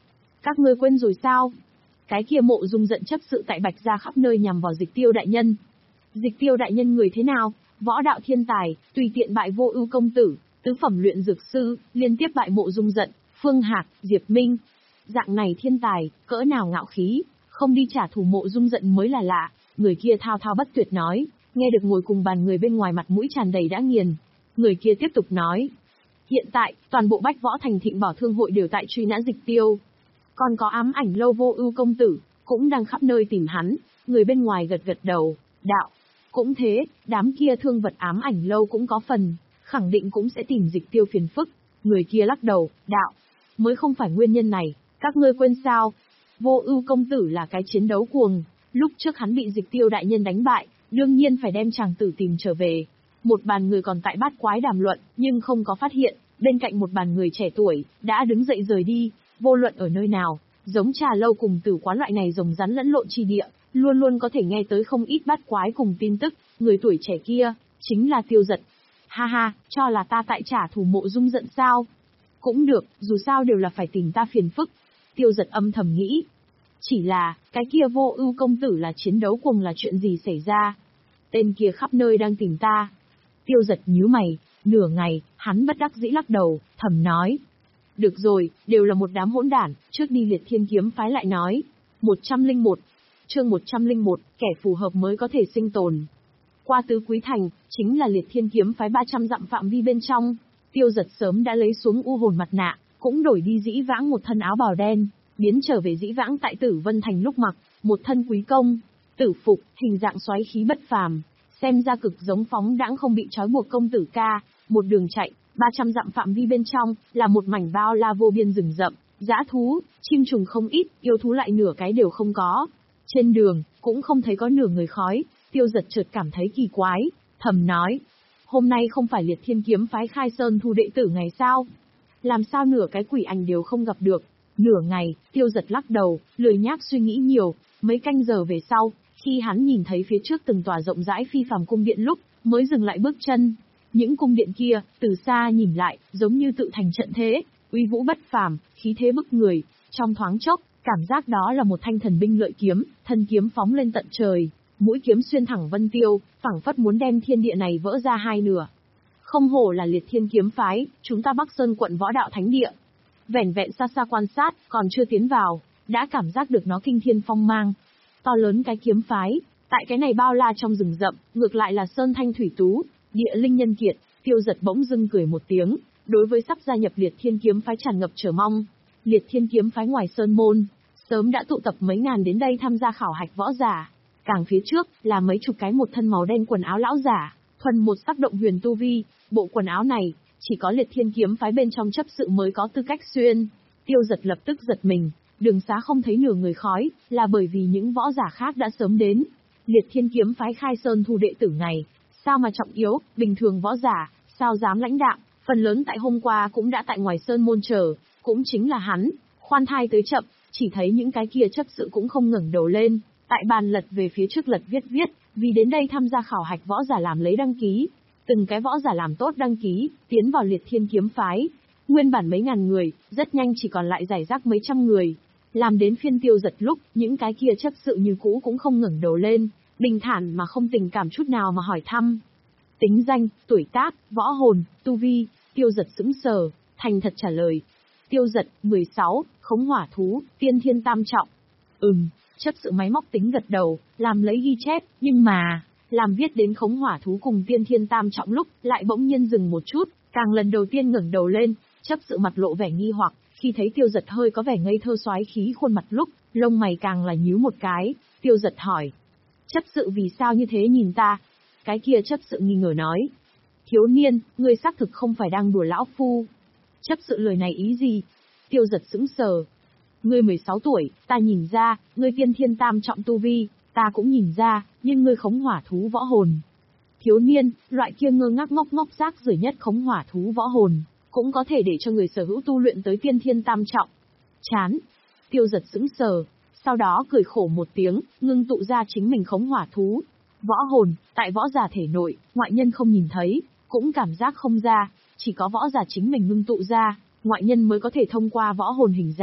Các ngươi quên rồi sao? Cái kia Mộ Dung giận chấp sự tại Bạch Gia khắp nơi nhằm vào Dịch Tiêu đại nhân. Dịch Tiêu đại nhân người thế nào? Võ đạo thiên tài, tùy tiện bại Vô Ưu công tử, tứ phẩm luyện dược sư, liên tiếp bại Mộ Dung giận, Phương Hạc, Diệp Minh. Dạng này thiên tài, cỡ nào ngạo khí, không đi trả thù Mộ Dung giận mới là lạ. Người kia thao thao bất tuyệt nói, nghe được ngồi cùng bàn người bên ngoài mặt mũi tràn đầy đã nghiền. Người kia tiếp tục nói, hiện tại, toàn bộ Bách Võ Thành Thịnh Bảo Thương hội đều tại truy nã Dịch Tiêu. Còn có ám ảnh lâu Vô Ưu công tử, cũng đang khắp nơi tìm hắn. Người bên ngoài gật gật đầu, đạo, cũng thế, đám kia thương vật ám ảnh lâu cũng có phần, khẳng định cũng sẽ tìm Dịch Tiêu phiền phức. Người kia lắc đầu, đạo, mới không phải nguyên nhân này, các ngươi quên sao? Vô Ưu công tử là cái chiến đấu cuồng, lúc trước hắn bị Dịch Tiêu đại nhân đánh bại, đương nhiên phải đem chàng tử tìm trở về. Một bàn người còn tại bát quái đàm luận, nhưng không có phát hiện, bên cạnh một bàn người trẻ tuổi, đã đứng dậy rời đi, vô luận ở nơi nào, giống trà lâu cùng tử quán loại này rồng rắn lẫn lộn chi địa, luôn luôn có thể nghe tới không ít bát quái cùng tin tức, người tuổi trẻ kia, chính là Tiêu Dật. Ha ha, cho là ta tại trả thù Mộ Dung giận sao? Cũng được, dù sao đều là phải tìm ta phiền phức. Tiêu Dật âm thầm nghĩ. Chỉ là, cái kia Vô Ưu công tử là chiến đấu cuồng là chuyện gì xảy ra? Tên kia khắp nơi đang tìm ta. Tiêu Dật nhíu mày, nửa ngày, hắn bất đắc dĩ lắc đầu, thầm nói. Được rồi, đều là một đám hỗn đản, trước đi Liệt Thiên kiếm phái lại nói. một trăm lẻ một, chương một trăm lẻ một, kẻ phù hợp mới có thể sinh tồn. Qua Tứ Quý Thành, chính là Liệt Thiên kiếm phái ba trăm dặm phạm vi bên trong. Tiêu Dật sớm đã lấy xuống u hồn mặt nạ, cũng đổi đi dĩ vãng một thân áo bào đen, biến trở về dĩ vãng tại Tử Vân Thành lúc mặc, một thân quý công, tử phục, hình dạng xoáy khí bất phàm, xem ra cực giống phóng đãng không bị trói buộc công tử ca. Một đường chạy, ba trăm dặm phạm vi bên trong, là một mảnh bao la vô biên rừng rậm, dã thú, chim trùng không ít, yêu thú lại nửa cái đều không có. Trên đường, cũng không thấy có nửa người khói. Tiêu Dật chợt cảm thấy kỳ quái, thầm nói, hôm nay không phải Liệt Thiên kiếm phái khai sơn thu đệ tử ngày sao? Làm sao nửa cái quỷ ảnh đều không gặp được? Nửa ngày, Tiêu Dật lắc đầu, lười nhác suy nghĩ nhiều. Mấy canh giờ về sau, khi hắn nhìn thấy phía trước từng tòa rộng rãi phi phàm cung điện lúc, mới dừng lại bước chân. Những cung điện kia, từ xa nhìn lại, giống như tự thành trận thế, uy vũ bất phàm, khí thế bức người. Trong thoáng chốc, cảm giác đó là một thanh thần binh lợi kiếm, thân kiếm phóng lên tận trời, mũi kiếm xuyên thẳng vân tiêu, phảng phất muốn đem thiên địa này vỡ ra hai nửa. Không hổ là Liệt Thiên kiếm phái, chúng ta Bắc Sơn quận võ đạo thánh địa. Vẻn vẹn xa xa quan sát, còn chưa tiến vào, đã cảm giác được nó kinh thiên phong mang. To lớn cái kiếm phái, tại cái này bao la trong rừng rậm, ngược lại là sơn thanh thủy tú, địa linh nhân kiệt. Tiêu Dật bỗng dưng cười một tiếng, đối với sắp gia nhập Liệt Thiên kiếm phái tràn ngập chờ mong. Liệt Thiên kiếm phái ngoài sơn môn, sớm đã tụ tập mấy ngàn đến đây tham gia khảo hạch võ giả. Càng phía trước, là mấy chục cái một thân màu đen quần áo lão giả, thuần một sắc động huyền tu vi. Bộ quần áo này, chỉ có Liệt Thiên kiếm phái bên trong chấp sự mới có tư cách xuyên. Tiêu Dật lập tức giật mình, đường xá không thấy nửa người khói, là bởi vì những võ giả khác đã sớm đến. Liệt Thiên kiếm phái khai sơn thu đệ tử này, sao mà trọng yếu, bình thường võ giả, sao dám lãnh đạm, phần lớn tại hôm qua cũng đã tại ngoài sơn môn chờ, cũng chính là hắn, khoan thai tới chậm, chỉ thấy những cái kia chấp sự cũng không ngẩng đầu lên, tại bàn lật về phía trước lật viết viết, vì đến đây tham gia khảo hạch võ giả làm lấy đăng ký. Từng cái võ giả làm tốt đăng ký, tiến vào Liệt Thiên kiếm phái. Nguyên bản mấy ngàn người, rất nhanh chỉ còn lại rải rác mấy trăm người. Làm đến phiên Tiêu Dật lúc, những cái kia chấp sự như cũ cũng không ngẩng đầu lên, bình thản mà không tình cảm chút nào mà hỏi thăm. Tính danh, tuổi tác, võ hồn, tu vi. Tiêu Dật sững sờ, thành thật trả lời. Tiêu Dật, mười sáu, khống hỏa thú, tiên thiên tam trọng. Ừm, chấp sự máy móc tính gật đầu, làm lấy ghi chép, nhưng mà, làm viết đến khống hỏa thú cùng tiên thiên tam trọng lúc, lại bỗng nhiên dừng một chút, càng lần đầu tiên ngẩng đầu lên, chấp sự mặt lộ vẻ nghi hoặc, khi thấy Tiêu Dật hơi có vẻ ngây thơ xoái khí khuôn mặt lúc, lông mày càng là nhíu một cái. Tiêu Dật hỏi, chấp sự vì sao như thế nhìn ta? Cái kia chấp sự nghi ngờ nói, thiếu niên, ngươi xác thực không phải đang đùa lão phu. Chấp sự lời này ý gì? Tiêu Dật sững sờ. Ngươi mười sáu tuổi, ta nhìn ra, ngươi tiên thiên tam trọng tu vi, ta cũng nhìn ra, nhưng ngươi khống hỏa thú võ hồn. Thiếu niên, loại kia ngơ ngác ngốc ngốc rác rưởi nhất khống hỏa thú võ hồn, cũng có thể để cho người sở hữu tu luyện tới tiên thiên tam trọng. Chán. Tiêu Dật sững sờ, sau đó cười khổ một tiếng, ngưng tụ ra chính mình khống hỏa thú. Võ hồn, tại võ giả thể nội, ngoại nhân không nhìn thấy, cũng cảm giác không ra, chỉ có võ giả chính mình ngưng tụ ra, ngoại nhân mới có thể thông qua võ hồn hình dạng,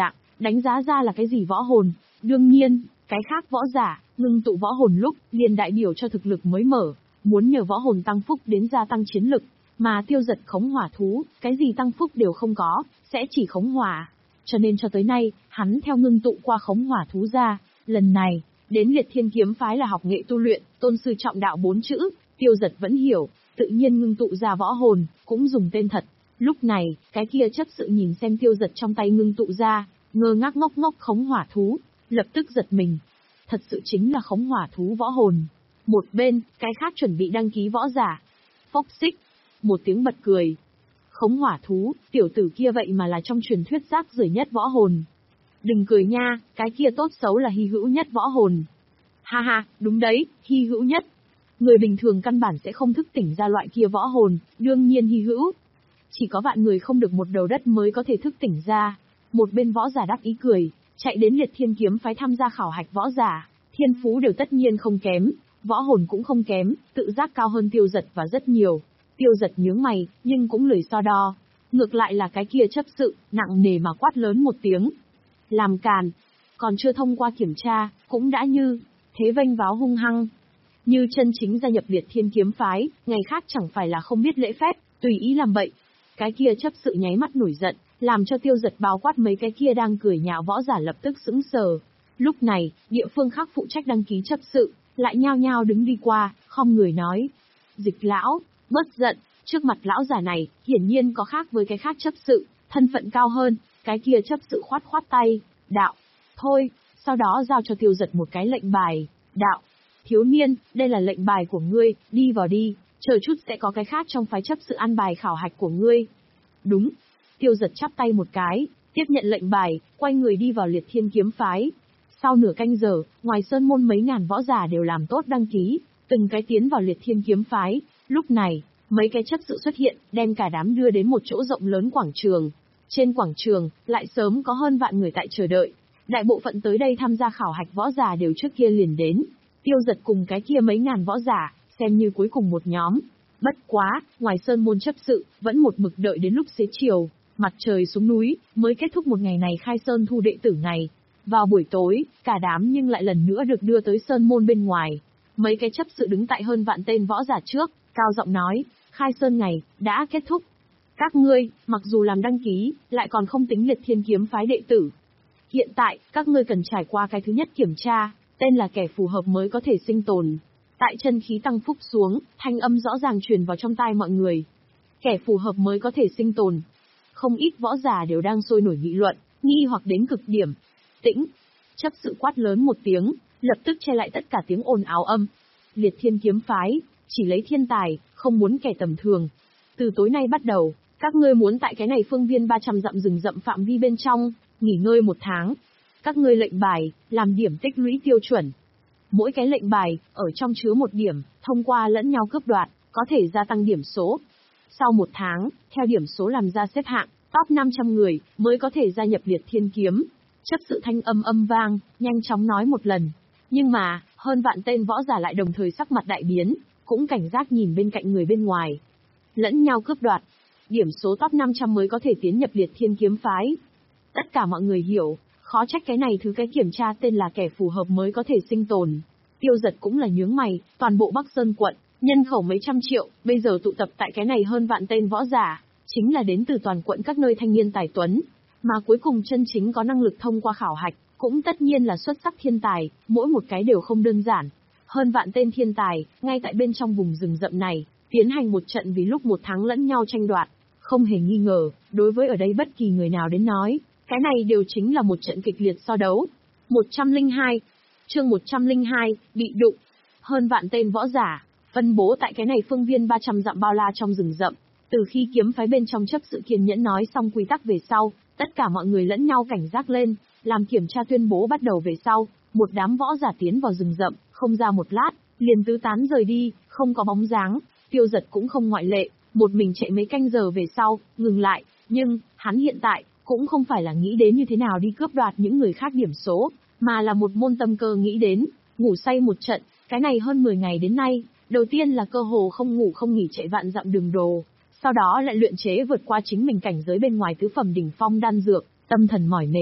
đánh giá ra là cái gì võ hồn. Đương nhiên, cái khác võ giả, ngưng tụ võ hồn lúc, liền đại biểu cho thực lực mới mở, muốn nhờ võ hồn tăng phúc đến gia tăng chiến lực, mà Tiêu Giật khống hỏa thú, cái gì tăng phúc đều không có, sẽ chỉ khống hỏa. Cho nên cho tới nay, hắn theo ngưng tụ qua khống hỏa thú ra, lần này, đến Liệt Thiên Kiếm phái là học nghệ tu luyện, tôn sư trọng đạo bốn chữ, Tiêu Giật vẫn hiểu, tự nhiên ngưng tụ ra võ hồn, cũng dùng tên thật. Lúc này, cái kia chấp sự nhìn xem Tiêu Giật trong tay ngưng tụ ra, ngơ ngác ngốc ngốc khống hỏa thú, lập tức giật mình. Thật sự chính là khống hỏa thú võ hồn. Một bên, cái khác chuẩn bị đăng ký võ giả. Phốc xích, một tiếng bật cười. Khống hỏa thú, tiểu tử kia vậy mà là trong truyền thuyết rác rưởi nhất võ hồn. Đừng cười nha, cái kia tốt xấu là hy hữu nhất võ hồn. Ha ha, đúng đấy, hy hữu nhất. Người bình thường căn bản sẽ không thức tỉnh ra loại kia võ hồn, đương nhiên hy hữu. Chỉ có vạn người không được một đầu đất mới có thể thức tỉnh ra. Một bên võ giả đắc ý cười, chạy đến Liệt Thiên Kiếm phái tham gia khảo hạch võ giả, thiên phú đều tất nhiên không kém, võ hồn cũng không kém, tự giác cao hơn Tiêu Giật và rất nhiều. Tiêu Giật nhướng mày, nhưng cũng lười so đo. Ngược lại là cái kia chấp sự, nặng nề mà quát lớn một tiếng. Làm càn, còn chưa thông qua kiểm tra, cũng đã như thế vênh váo hung hăng. Như chân chính gia nhập Liệt Thiên Kiếm phái, ngày khác chẳng phải là không biết lễ phép, tùy ý làm bậy. Cái kia chấp sự nháy mắt nổi giận, làm cho Tiêu Giật báo quát mấy cái kia đang cười nhạo võ giả lập tức sững sờ. Lúc này, địa phương khác phụ trách đăng ký chấp sự, lại nhao nhao đứng đi qua, không người nói. Dịch lão, bớt giận, trước mặt lão giả này, hiển nhiên có khác với cái khác chấp sự, thân phận cao hơn, cái kia chấp sự khoát khoát tay, đạo, thôi, sau đó giao cho Tiêu Giật một cái lệnh bài, đạo, thiếu niên, đây là lệnh bài của ngươi, đi vào đi, chờ chút sẽ có cái khác trong phái chấp sự ăn bài khảo hạch của ngươi. Đúng, Tiêu Giật chắp tay một cái, tiếp nhận lệnh bài, quay người đi vào Liệt Thiên Kiếm phái. Sau nửa canh giờ, ngoài sơn môn mấy ngàn võ giả đều làm tốt đăng ký, từng cái tiến vào Liệt Thiên Kiếm phái. Lúc này, mấy cái chấp sự xuất hiện, đem cả đám đưa đến một chỗ rộng lớn quảng trường. Trên quảng trường, lại sớm có hơn vạn người tại chờ đợi. Đại bộ phận tới đây tham gia khảo hạch võ giả đều trước kia liền đến. Tiêu Giật cùng cái kia mấy ngàn võ giả, xem như cuối cùng một nhóm. Bất quá, ngoài sơn môn chấp sự, vẫn một mực đợi đến lúc xế chiều, mặt trời xuống núi, mới kết thúc một ngày này khai sơn thu đệ tử ngày. Vào buổi tối, cả đám nhưng lại lần nữa được đưa tới sơn môn bên ngoài. Mấy cái chấp sự đứng tại hơn vạn tên võ giả trước, cao giọng nói, khai sơn ngày, đã kết thúc. Các ngươi, mặc dù làm đăng ký, lại còn không tính Liệt Thiên Kiếm phái đệ tử. Hiện tại, các ngươi cần trải qua cái thứ nhất kiểm tra, tên là kẻ phù hợp mới có thể sinh tồn. Tại chân khí tăng phúc xuống, thanh âm rõ ràng truyền vào trong tai mọi người. Kẻ phù hợp mới có thể sinh tồn. Không ít võ giả đều đang sôi nổi nghị luận, nghi hoặc đến cực điểm. Tĩnh, chấp sự quát lớn một tiếng, lập tức che lại tất cả tiếng ồn ào âm. Liệt Thiên Kiếm phái, chỉ lấy thiên tài, không muốn kẻ tầm thường. Từ tối nay bắt đầu, các ngươi muốn tại cái này phương viên ba trăm dặm rừng rậm phạm vi bên trong, nghỉ ngơi một tháng. Các ngươi lệnh bài, làm điểm tích lũy tiêu chuẩn. Mỗi cái lệnh bài, ở trong chứa một điểm, thông qua lẫn nhau cướp đoạt, có thể gia tăng điểm số. Sau một tháng, theo điểm số làm ra xếp hạng, top năm trăm người, mới có thể gia nhập Liệt Thiên Kiếm. Chấp sự thanh âm âm vang, nhanh chóng nói một lần. Nhưng mà, hơn vạn tên võ giả lại đồng thời sắc mặt đại biến, cũng cảnh giác nhìn bên cạnh người bên ngoài. Lẫn nhau cướp đoạt. Điểm số top năm trăm mới có thể tiến nhập Liệt Thiên Kiếm phái. Tất cả mọi người hiểu, khó trách cái này thứ cái kiểm tra tên là kẻ phù hợp mới có thể sinh tồn. Tiêu Giật cũng là nhướng mày, toàn bộ Bắc Sơn quận, nhân khẩu mấy trăm triệu, bây giờ tụ tập tại cái này hơn vạn tên võ giả, chính là đến từ toàn quận các nơi thanh niên tài tuấn. Mà cuối cùng chân chính có năng lực thông qua khảo hạch, cũng tất nhiên là xuất sắc thiên tài, mỗi một cái đều không đơn giản. Hơn vạn tên thiên tài, ngay tại bên trong vùng rừng rậm này, tiến hành một trận vì lúc một tháng lẫn nhau tranh đoạt. Không hề nghi ngờ, đối với ở đây bất kỳ người nào đến nói, cái này đều chính là một trận kịch liệt so đấu. một trăm lẻ hai, chương một trăm lẻ hai, bị đụng. Hơn vạn tên võ giả, phân bố tại cái này phương viên ba trăm dặm bao la trong rừng rậm. Từ khi kiếm phái bên trong chấp sự kiên nhẫn nói xong quy tắc về sau, tất cả mọi người lẫn nhau cảnh giác lên, làm kiểm tra tuyên bố bắt đầu về sau, một đám võ giả tiến vào rừng rậm, không ra một lát, liền tứ tán rời đi, không có bóng dáng. Tiêu Giật cũng không ngoại lệ, một mình chạy mấy canh giờ về sau, ngừng lại, nhưng, hắn hiện tại, cũng không phải là nghĩ đến như thế nào đi cướp đoạt những người khác điểm số, mà là một môn tâm cơ nghĩ đến, ngủ say một trận, cái này hơn mười ngày đến nay, đầu tiên là cơ hồ không ngủ không nghỉ chạy vạn dặm đường đồ, sau đó lại luyện chế vượt qua chính mình cảnh giới bên ngoài tứ phẩm đỉnh phong đan dược, tâm thần mỏi mệt.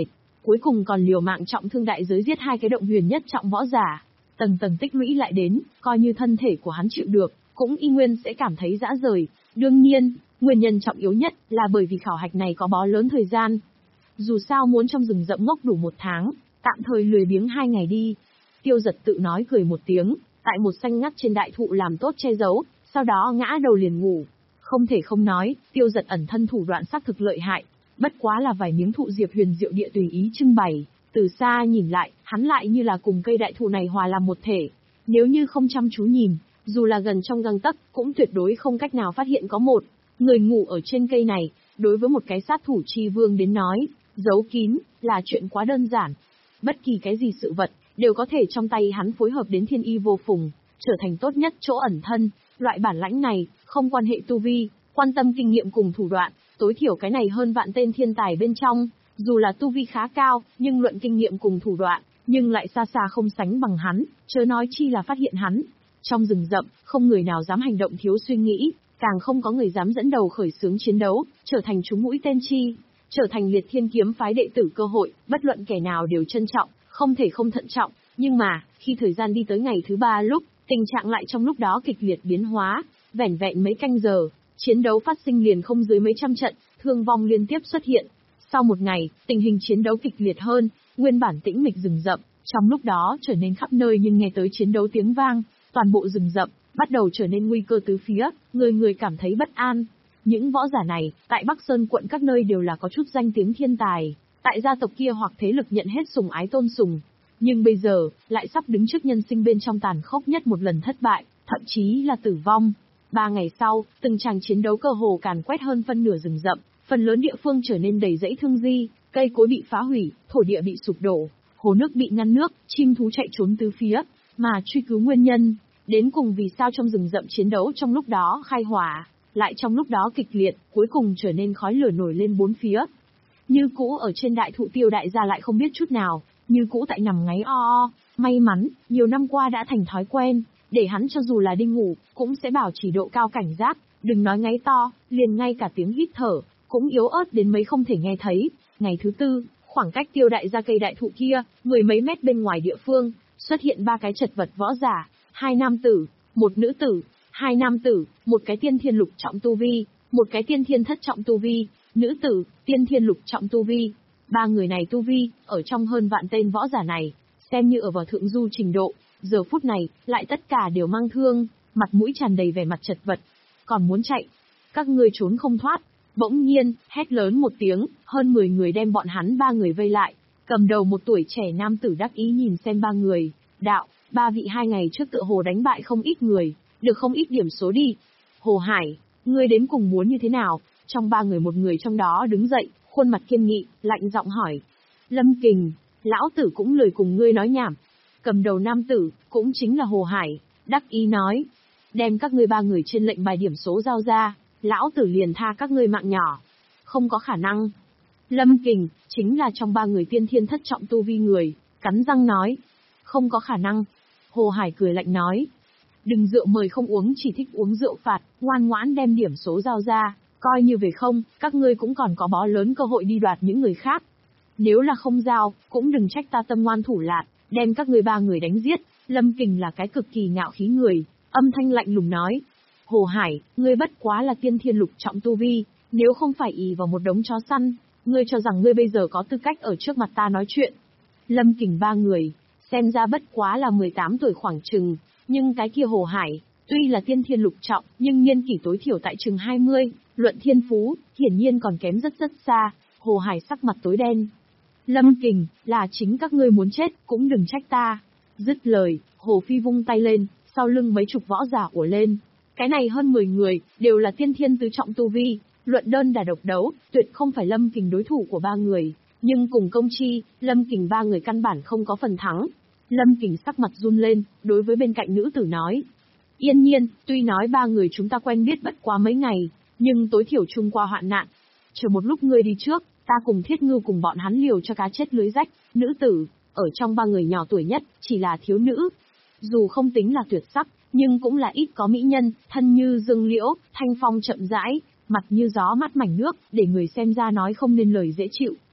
cuối cùng còn liều mạng trọng thương đại giới giết hai cái động huyền nhất trọng võ giả. Tầng tầng tích lũy lại đến, coi như thân thể của hắn chịu được, cũng y nguyên sẽ cảm thấy dã rời. Đương nhiên, nguyên nhân trọng yếu nhất là bởi vì khảo hạch này có bó lớn thời gian. Dù sao muốn trong rừng rậm ngốc đủ một tháng, tạm thời lười biếng hai ngày đi. Tiêu Giật tự nói cười một tiếng, tại một xanh ngắt trên đại thụ làm tốt che giấu, sau đó ngã đầu liền ngủ. Không thể không nói, Tiêu Giật ẩn thân thủ đoạn xác thực lợi hại, bất quá là vài miếng thụ diệp huyền diệu địa tùy ý trưng bày, từ xa nhìn lại, hắn lại như là cùng cây đại thụ này hòa làm một thể. Nếu như không chăm chú nhìn, dù là gần trong gang tấc, cũng tuyệt đối không cách nào phát hiện có một người ngủ ở trên cây này. Đối với một cái sát thủ chi vương đến nói, giấu kín là chuyện quá đơn giản. Bất kỳ cái gì sự vật đều có thể trong tay hắn phối hợp đến thiên y vô phùng, trở thành tốt nhất chỗ ẩn thân. Loại bản lãnh này, không quan hệ tu vi, quan tâm kinh nghiệm cùng thủ đoạn, tối thiểu cái này hơn vạn tên thiên tài bên trong, dù là tu vi khá cao, nhưng luận kinh nghiệm cùng thủ đoạn, nhưng lại xa xa không sánh bằng hắn, chớ nói chi là phát hiện hắn. Trong rừng rậm, không người nào dám hành động thiếu suy nghĩ, càng không có người dám dẫn đầu khởi xướng chiến đấu, trở thành trúng mũi tên chi, trở thành liệt thiên kiếm phái đệ tử cơ hội, bất luận kẻ nào đều trân trọng, không thể không thận trọng. Nhưng mà, khi thời gian đi tới ngày thứ ba lúc, tình trạng lại trong lúc đó kịch liệt biến hóa, vẻn vẹn mấy canh giờ, chiến đấu phát sinh liền không dưới mấy trăm trận, thương vong liên tiếp xuất hiện. Sau một ngày, tình hình chiến đấu kịch liệt hơn, nguyên bản tĩnh mịch rừng rậm, trong lúc đó trở nên khắp nơi nhưng nghe tới chiến đấu tiếng vang, toàn bộ rừng rậm bắt đầu trở nên nguy cơ tứ phía, người người cảm thấy bất an. Những võ giả này, tại Bắc Sơn quận các nơi đều là có chút danh tiếng thiên tài, tại gia tộc kia hoặc thế lực nhận hết sủng ái tôn sùng, nhưng bây giờ lại sắp đứng trước nhân sinh bên trong tàn khốc nhất một lần thất bại, thậm chí là tử vong. Ba ngày sau, từng tràng chiến đấu cơ hồ càn quét hơn phân nửa rừng rậm, phần lớn địa phương trở nên đầy rẫy thương di, cây cối bị phá hủy, thổ địa bị sụp đổ, hồ nước bị ngăn nước, chim thú chạy trốn tứ phía, mà truy cứu nguyên nhân, đến cùng vì sao trong rừng rậm chiến đấu trong lúc đó khai hỏa, lại trong lúc đó kịch liệt, cuối cùng trở nên khói lửa nổi lên bốn phía. Như cũ ở trên đại thụ Tiêu đại gia lại không biết chút nào, như cũ tại nằm ngáy o o, may mắn, nhiều năm qua đã thành thói quen, để hắn cho dù là đi ngủ, cũng sẽ bảo trì độ cao cảnh giác, đừng nói ngáy to, liền ngay cả tiếng hít thở, cũng yếu ớt đến mấy không thể nghe thấy. Ngày thứ tư, khoảng cách Tiêu đại gia cây đại thụ kia, mười mấy mét bên ngoài địa phương, xuất hiện ba cái chật vật võ giả, hai nam tử, một nữ tử, hai nam tử, một cái tiên thiên lục trọng tu vi, một cái tiên thiên thất trọng tu vi, nữ tử, tiên thiên lục trọng tu vi. Ba người này tu vi, ở trong hơn vạn tên võ giả này, xem như ở vào thượng du trình độ, giờ phút này, lại tất cả đều mang thương, mặt mũi tràn đầy vẻ mặt chật vật. Còn muốn chạy, các ngươi trốn không thoát. Bỗng nhiên, hét lớn một tiếng, hơn mười người đem bọn hắn ba người vây lại. Cầm đầu một tuổi trẻ nam tử đắc ý nhìn xem ba người, đạo, ba vị hai ngày trước tựa hồ đánh bại không ít người, được không ít điểm số đi. Hồ Hải, ngươi đến cùng muốn như thế nào? Trong ba người một người trong đó đứng dậy, khuôn mặt kiên nghị, lạnh giọng hỏi. Lâm Kình, lão tử cũng lười cùng ngươi nói nhảm. Cầm đầu nam tử, cũng chính là Hồ Hải, đắc ý nói. Đem các ngươi ba người trên lệnh bài điểm số giao ra, lão tử liền tha các ngươi mạng nhỏ. Không có khả năng. Lâm Kình, chính là trong ba người tiên thiên thất trọng tu vi người, cắn răng nói. Không có khả năng. Hồ Hải cười lạnh nói. Đừng rượu mời không uống, chỉ thích uống rượu phạt, ngoan ngoãn đem điểm số giao ra, coi như về không, các ngươi cũng còn có bó lớn cơ hội đi đoạt những người khác. Nếu là không giao, cũng đừng trách ta tâm ngoan thủ lạt, đem các ngươi ba người đánh giết. Lâm Kình là cái cực kỳ ngạo khí người, âm thanh lạnh lùng nói. Hồ Hải, ngươi bất quá là tiên thiên lục trọng tu vi, nếu không phải ỷ vào một đống chó săn, ngươi cho rằng ngươi bây giờ có tư cách ở trước mặt ta nói chuyện. Lâm Kình ba người, xem ra bất quá là mười tám tuổi khoảng chừng, nhưng cái kia Hồ Hải, tuy là tiên thiên lục trọng, nhưng niên kỷ tối thiểu tại chừng hai mươi, luận thiên phú, hiển nhiên còn kém rất rất xa. Hồ Hải sắc mặt tối đen. Lâm Kình, là chính các ngươi muốn chết, cũng đừng trách ta. Dứt lời, Hồ Phi vung tay lên, sau lưng mấy chục võ giả ùa lên. Cái này hơn mười người, đều là tiên thiên tứ trọng tu vi, luận đơn đả độc đấu, tuyệt không phải Lâm Kình đối thủ của ba người, nhưng cùng công chi, Lâm Kình ba người căn bản không có phần thắng. Lâm Kình sắc mặt run lên, đối với bên cạnh nữ tử nói. Yên nhiên, tuy nói ba người chúng ta quen biết bất quá mấy ngày, nhưng tối thiểu chung qua hoạn nạn. Chờ một lúc ngươi đi trước, ta cùng Thiết Ngưu cùng bọn hắn liều cho cá chết lưới rách. Nữ tử, ở trong ba người nhỏ tuổi nhất, chỉ là thiếu nữ. Dù không tính là tuyệt sắc, nhưng cũng là ít có mỹ nhân, thân như dương liễu, thanh phong chậm rãi, mặt như gió mát mảnh nước, để người xem ra nói không nên lời dễ chịu.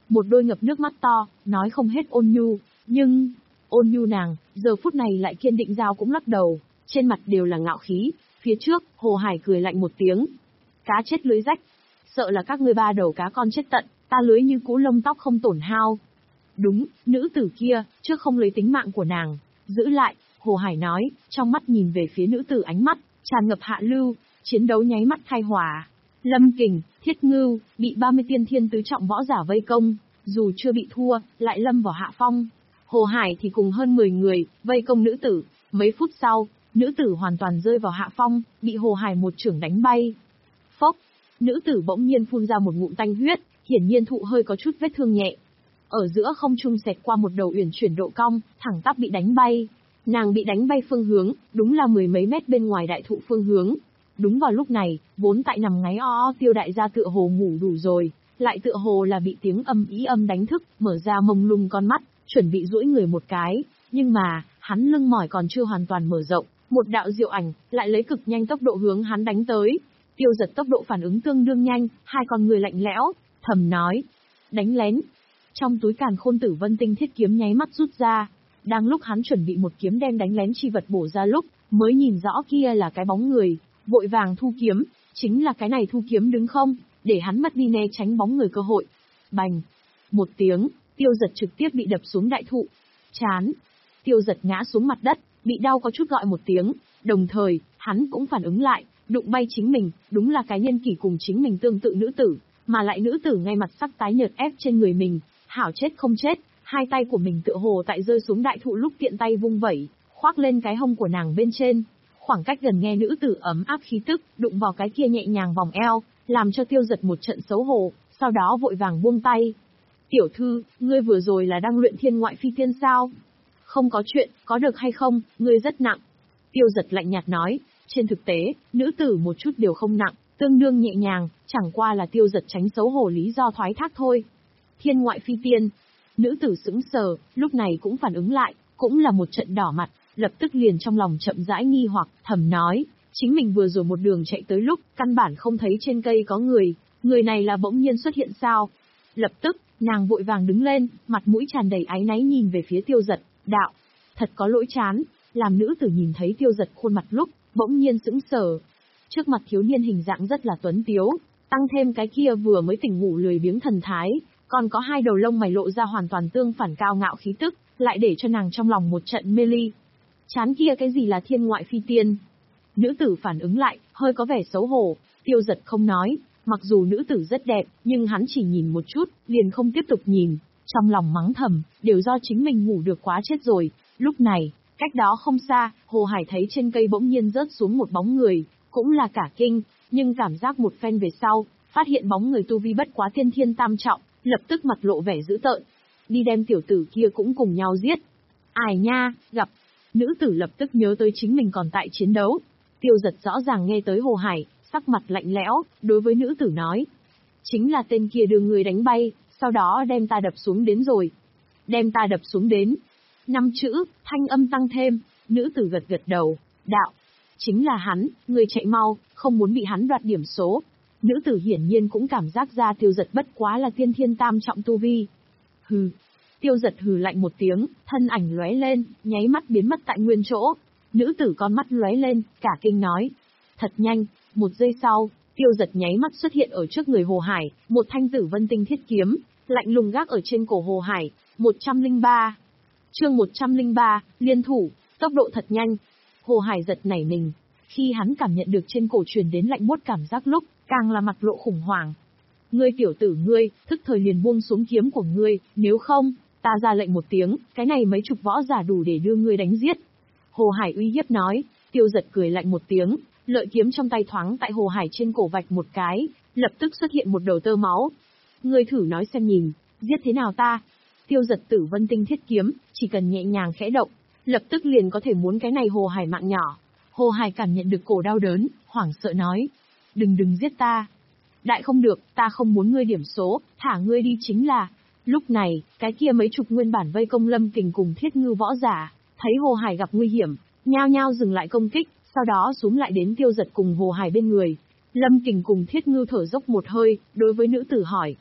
một đôi ngập nước mắt to, nói không hết ôn nhu, nhưng, ôn nhu nàng, giờ phút này lại kiên định dao cũng lắc đầu, trên mặt đều là ngạo khí, phía trước, Hồ Hải cười lạnh một tiếng. Cá chết lưới rách, sợ là các ngươi ba đầu cá con chết tận, ta lưới như cũ lông tóc không tổn hao. Đúng, nữ tử kia, trước không lấy tính mạng của nàng, giữ lại, Hồ Hải nói, trong mắt nhìn về phía nữ tử ánh mắt, tràn ngập hạ lưu, chiến đấu nháy mắt khai hỏa. Lâm Kình, Thiết Ngưu, bị ba mươi tiên thiên tứ trọng võ giả vây công, dù chưa bị thua, lại lâm vào hạ phong. Hồ Hải thì cùng hơn mười người, vây công nữ tử, mấy phút sau, nữ tử hoàn toàn rơi vào hạ phong, bị Hồ Hải một chưởng đánh bay. Phốc, nữ tử bỗng nhiên phun ra một ngụm tanh huyết, hiển nhiên thụ hơi có chút vết thương nhẹ. Ở giữa không trung xẹt qua một đầu uyển chuyển độ cong, thẳng tắp bị đánh bay. Nàng bị đánh bay phương hướng, đúng là mười mấy mét bên ngoài đại thụ phương hướng. Đúng vào lúc này, vốn tại nằm ngáy o o Tiêu đại gia tựa hồ ngủ đủ rồi, lại tựa hồ là bị tiếng âm ý âm đánh thức, mở ra mông lung con mắt, chuẩn bị duỗi người một cái, nhưng mà, hắn lưng mỏi còn chưa hoàn toàn mở rộng, một đạo diệu ảnh lại lấy cực nhanh tốc độ hướng hắn đánh tới. Tiêu Giật tốc độ phản ứng tương đương nhanh, hai con người lạnh lẽo, thầm nói: "Đánh lén." Trong túi càn khôn tử vân tinh thiết kiếm nháy mắt rút ra, đang lúc hắn chuẩn bị một kiếm đem đánh lén chi vật bổ ra lúc, mới nhìn rõ kia là cái bóng người, vội vàng thu kiếm, chính là cái này thu kiếm đứng không, để hắn mất đi né tránh bóng người cơ hội. Bành! Một tiếng, Tiêu Giật trực tiếp bị đập xuống đại thụ. Chán! Tiêu Giật ngã xuống mặt đất, bị đau có chút gọi một tiếng, đồng thời, hắn cũng phản ứng lại, đụng bay chính mình, đúng là cái nhân kỷ cùng chính mình tương tự nữ tử, mà lại nữ tử ngay mặt sắc tái nhợt ép trên người mình, hảo chết không chết, hai tay của mình tựa hồ tại rơi xuống đại thụ lúc tiện tay vung vẩy, khoác lên cái hông của nàng bên trên. Khoảng cách gần nghe nữ tử ấm áp khí tức, đụng vào cái kia nhẹ nhàng vòng eo, làm cho Tiêu Giật một trận xấu hổ, sau đó vội vàng buông tay. "Tiểu thư, ngươi vừa rồi là đang luyện thiên ngoại phi tiên sao?" "Không có chuyện, có được hay không, ngươi rất nặng." Tiêu Giật lạnh nhạt nói, trên thực tế, nữ tử một chút đều không nặng, tương đương nhẹ nhàng, chẳng qua là Tiêu Giật tránh xấu hổ lý do thoái thác thôi. Thiên ngoại phi tiên. Nữ tử sững sờ, lúc này cũng phản ứng lại, cũng là một trận đỏ mặt, lập tức liền trong lòng chậm rãi nghi hoặc, thầm nói, chính mình vừa rồi một đường chạy tới lúc, căn bản không thấy trên cây có người, người này là bỗng nhiên xuất hiện sao? Lập tức, nàng vội vàng đứng lên, mặt mũi tràn đầy áy náy nhìn về phía Tiêu Giật, đạo, thật có lỗi chán, làm nữ tử nhìn thấy Tiêu Giật khuôn mặt lúc, bỗng nhiên sững sờ. Trước mặt thiếu niên hình dạng rất là tuấn tiếu, tăng thêm cái kia vừa mới tỉnh ngủ lười biếng thần thái, còn có hai đầu lông mày lộ ra hoàn toàn tương phản cao ngạo khí tức, lại để cho nàng trong lòng một trận mê ly. Chán kia cái gì là thiên ngoại phi tiên? Nữ tử phản ứng lại, hơi có vẻ xấu hổ, Tiêu Giật không nói, mặc dù nữ tử rất đẹp, nhưng hắn chỉ nhìn một chút, liền không tiếp tục nhìn, trong lòng mắng thầm, đều do chính mình ngủ được quá chết rồi. Lúc này, cách đó không xa, Hồ Hải thấy trên cây bỗng nhiên rớt xuống một bóng người, cũng là cả kinh, nhưng cảm giác một phen về sau, phát hiện bóng người tu vi bất quá tiên thiên tam trọng, lập tức mặt lộ vẻ dữ tợn. Đi đem tiểu tử kia cũng cùng nhau giết. Ai nha, gặp. Nữ tử lập tức nhớ tới chính mình còn tại chiến đấu. Tiêu Giật rõ ràng nghe tới Hồ Hải, sắc mặt lạnh lẽo, đối với nữ tử nói. Chính là tên kia đưa người đánh bay, sau đó đem ta đập xuống đến rồi. Đem ta đập xuống đến. Năm chữ, thanh âm tăng thêm, nữ tử gật gật đầu, đạo. Chính là hắn, người chạy mau, không muốn bị hắn đoạt điểm số. Nữ tử hiển nhiên cũng cảm giác ra Tiêu Giật bất quá là tiên thiên tam trọng tu vi. Hừ. Tiêu Giật hừ lạnh một tiếng, thân ảnh lóe lên, nháy mắt biến mất tại nguyên chỗ. Nữ tử con mắt lóe lên, cả kinh nói. Thật nhanh, một giây sau, Tiêu Giật nháy mắt xuất hiện ở trước người Hồ Hải, một thanh tử vân tinh thiết kiếm, lạnh lùng gác ở trên cổ Hồ Hải. một trăm lẻ ba. Chương một trăm lẻ ba, liên thủ, tốc độ thật nhanh. Hồ Hải giật nảy mình, khi hắn cảm nhận được trên cổ truyền đến lạnh buốt cảm giác lúc, càng là mặt lộ khủng hoảng. Ngươi tiểu tử ngươi, thức thời liền buông xuống kiếm của ngươi, nếu không, ta ra lệnh một tiếng, cái này mấy chục võ giả đủ để đưa ngươi đánh giết. Hồ Hải uy hiếp nói. Tiêu Giật cười lạnh một tiếng, lợi kiếm trong tay thoáng tại Hồ Hải trên cổ vạch một cái, lập tức xuất hiện một đầu tơ máu. Ngươi thử nói xem nhìn, giết thế nào ta? Tiêu Giật tử vân tinh thiết kiếm, chỉ cần nhẹ nhàng khẽ động, lập tức liền có thể muốn cái này Hồ Hải mạng nhỏ. Hồ Hải cảm nhận được cổ đau đớn, hoảng sợ nói. Đừng đừng giết ta. Đại không được, ta không muốn ngươi điểm số, thả ngươi đi chính là. Lúc này, cái kia mấy chục nguyên bản vây công Lâm Kình cùng Thiết Ngưu võ giả, thấy Hồ Hải gặp nguy hiểm, nhao nhao dừng lại công kích, sau đó xuống lại đến Tiêu Giật cùng Hồ Hải bên người. Lâm Kình cùng Thiết Ngưu thở dốc một hơi, đối với nữ tử hỏi.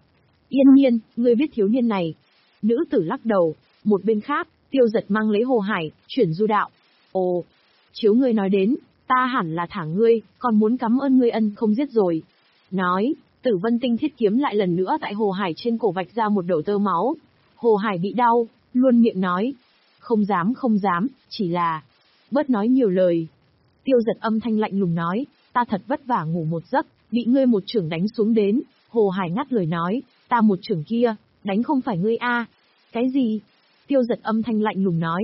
Yên nhiên, ngươi biết thiếu niên này. Nữ tử lắc đầu. Một bên khác, Tiêu Giật mang lấy Hồ Hải, chuyển du đạo. Ồ, chiếu ngươi nói đến, ta hẳn là thả ngươi, còn muốn cảm ơn ngươi ân không giết rồi. Nói, Tử Vân Tinh thiết kiếm lại lần nữa tại Hồ Hải trên cổ vạch ra một đầu tơ máu. Hồ Hải bị đau, luôn miệng nói. Không dám không dám, chỉ là... Bớt nói nhiều lời. Tiêu Giật âm thanh lạnh lùng nói, ta thật vất vả ngủ một giấc, bị ngươi một chưởng đánh xuống đến. Hồ Hải ngắt lời nói, ta một chưởng kia, đánh không phải ngươi a. Cái gì? Tiêu Giật âm thanh lạnh lùng nói.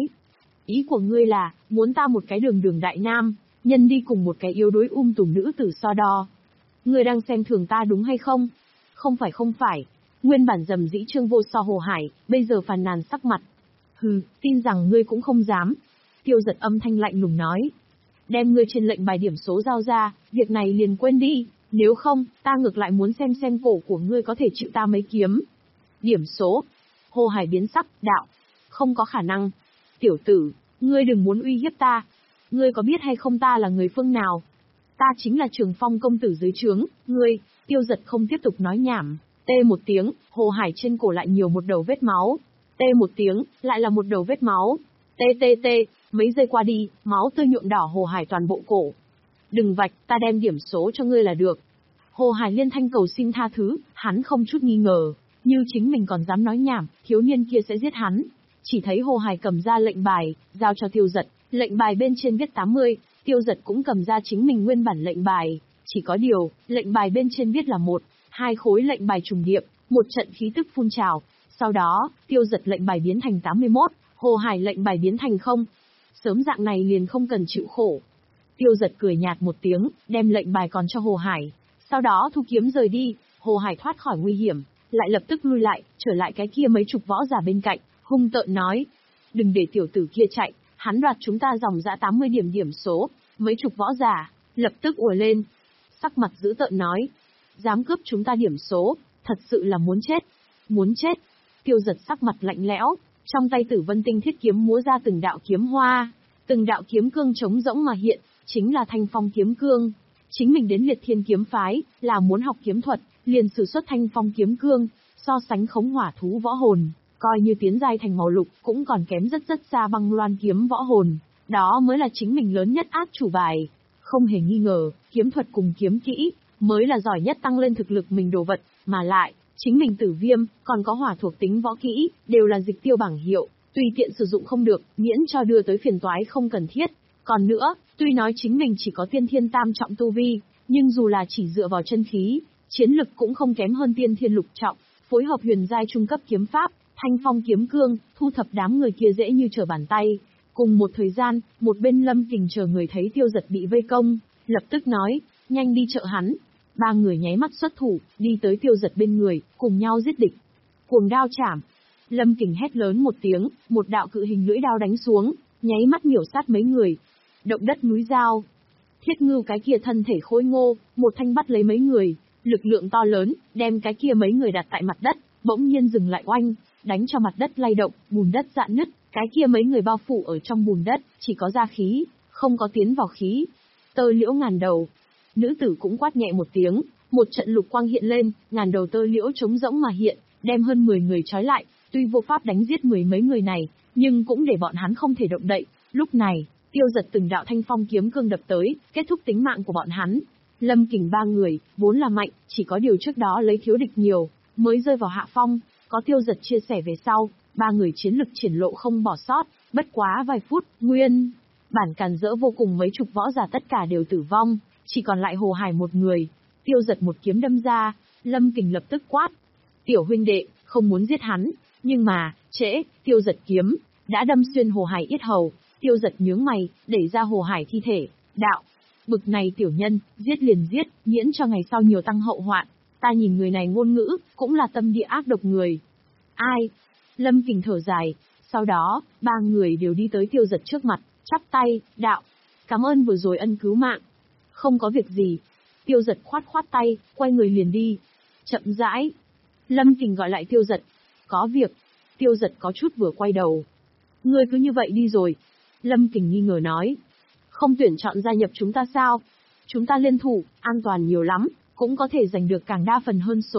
Ý của ngươi là, muốn ta một cái đường đường đại nam, nhân đi cùng một cái yếu đuối um tùm nữ tử so đo. Ngươi đang xem thường ta đúng hay không? Không phải không phải. Nguyên bản dầm dĩ trương vô so Hồ Hải, bây giờ phàn nàn sắc mặt. Hừ, tin rằng ngươi cũng không dám. Tiêu Giật âm thanh lạnh lùng nói. Đem ngươi trên lệnh bài điểm số giao ra, việc này liền quên đi, nếu không, ta ngược lại muốn xem xem cổ của ngươi có thể chịu ta mấy kiếm. Điểm số. Hồ Hải biến sắc, đạo. Không có khả năng. Tiểu tử, ngươi đừng muốn uy hiếp ta. Ngươi có biết hay không ta là người phương nào? Ta chính là Trường Phong công tử dưới trướng, ngươi. Tiêu Giật không tiếp tục nói nhảm. Tê một tiếng, Hồ Hải trên cổ lại nhiều một đầu vết máu. Tê một tiếng, lại là một đầu vết máu. Tê tê tê, mấy giây qua đi, máu tươi nhuộm đỏ Hồ Hải toàn bộ cổ. Đừng vạch, ta đem điểm số cho ngươi là được. Hồ Hải liên thanh cầu xin tha thứ, hắn không chút nghi ngờ. Như chính mình còn dám nói nhảm, thiếu niên kia sẽ giết hắn. Chỉ thấy Hồ Hải cầm ra lệnh bài, giao cho Tiêu Giật, lệnh bài bên trên viết tám mươi, Tiêu Giật cũng cầm ra chính mình nguyên bản lệnh bài. Chỉ có điều, lệnh bài bên trên viết là một, hai khối lệnh bài trùng điệp, một trận khí tức phun trào. Sau đó, Tiêu Giật lệnh bài biến thành tám mươi mốt, Hồ Hải lệnh bài biến thành không. Sớm dạng này liền không cần chịu khổ. Tiêu Giật cười nhạt một tiếng, đem lệnh bài còn cho Hồ Hải. Sau đó thu kiếm rời đi, Hồ Hải thoát khỏi nguy hiểm, lại lập tức lui lại, trở lại cái kia mấy chục võ giả bên cạnh, hung tợn nói. Đừng để tiểu tử kia chạy, hắn đoạt chúng ta dòng dã tám mươi điểm điểm số, mấy chục võ giả, lập tức ùa lên. Sắc mặt dữ tợn nói. Dám cướp chúng ta điểm số, thật sự là muốn chết. Muốn chết. Tiêu Giật sắc mặt lạnh lẽo, trong tay Tử Vân Tinh thiết kiếm múa ra từng đạo kiếm hoa, từng đạo kiếm cương trống rỗng mà hiện, chính là Thanh Phong kiếm cương. Chính mình đến Liệt Thiên kiếm phái, là muốn học kiếm thuật, liền sử xuất Thanh Phong kiếm cương, so sánh khống hỏa thú võ hồn, coi như tiến giai thành màu lục cũng còn kém rất rất xa băng loan kiếm võ hồn, đó mới là chính mình lớn nhất át chủ bài. Không hề nghi ngờ, kiếm thuật cùng kiếm kỹ, mới là giỏi nhất tăng lên thực lực mình đồ vật, mà lại, chính mình Tử Viêm, còn có hỏa thuộc tính võ kỹ, đều là dịch tiêu bảng hiệu, tùy tiện sử dụng không được, miễn cho đưa tới phiền toái không cần thiết. Còn nữa, tuy nói chính mình chỉ có tiên thiên tam trọng tu vi, nhưng dù là chỉ dựa vào chân khí, chiến lực cũng không kém hơn tiên thiên lục trọng, phối hợp huyền giai trung cấp kiếm pháp, Thanh Phong kiếm cương, thu thập đám người kia dễ như trở bàn tay. Cùng một thời gian, một bên Lâm Kình chờ người thấy Tiêu Giật bị vây công, lập tức nói, nhanh đi trợ hắn. Ba người nháy mắt xuất thủ, đi tới Tiêu Giật bên người, cùng nhau giết địch. Cuồng đao chảm. Lâm Kình hét lớn một tiếng, một đạo cự hình lưỡi đao đánh xuống, nháy mắt miểu sát mấy người. Động đất núi dao. Thiết Ngưu cái kia thân thể khôi ngô, một thanh bắt lấy mấy người, lực lượng to lớn, đem cái kia mấy người đặt tại mặt đất, bỗng nhiên dừng lại oanh, đánh cho mặt đất lay động, bùn đất rạn nứt, cái kia mấy người bao phủ ở trong bùn đất, chỉ có ra khí, không có tiến vào khí. Tơ liễu ngàn đầu. Nữ tử cũng quát nhẹ một tiếng, một trận lục quang hiện lên, ngàn đầu tơ liễu trống rỗng mà hiện, đem hơn mười người trói lại, tuy vô pháp đánh giết mười mấy người này, nhưng cũng để bọn hắn không thể động đậy. Lúc này, Tiêu Giật từng đạo Thanh Phong kiếm cương đập tới, kết thúc tính mạng của bọn hắn. Lâm Kình ba người, vốn là mạnh, chỉ có điều trước đó lấy thiếu địch nhiều, mới rơi vào hạ phong, có Tiêu Giật chia sẻ về sau, ba người chiến lực triển lộ không bỏ sót, bất quá vài phút, nguyên bản càn rỡ vô cùng mấy chục võ giả tất cả đều tử vong, chỉ còn lại Hồ Hải một người. Tiêu Giật một kiếm đâm ra, Lâm Kình lập tức quát. Tiểu huynh đệ, không muốn giết hắn, nhưng mà, trễ, Tiêu Giật kiếm, đã đâm xuyên Hồ Hải yết hầu. Tiêu Giật nhướng mày, đẩy ra Hồ Hải thi thể, đạo. Bực này tiểu nhân, giết liền giết, miễn cho ngày sau nhiều tăng hậu hoạn. Ta nhìn người này ngôn ngữ, cũng là tâm địa ác độc người. Ai? Lâm Kình thở dài, sau đó, ba người đều đi tới Tiêu Giật trước mặt, chắp tay, đạo. Cảm ơn vừa rồi ân cứu mạng. Không có việc gì. Tiêu Giật khoát khoát tay, quay người liền đi. Chậm rãi. Lâm Kình gọi lại Tiêu Giật. Có việc. Tiêu Giật có chút vừa quay đầu. Ngươi cứ như vậy đi rồi. Lâm Kình nghi ngờ nói. Không tuyển chọn gia nhập chúng ta sao? Chúng ta liên thủ, an toàn nhiều lắm, cũng có thể giành được càng đa phần hơn số.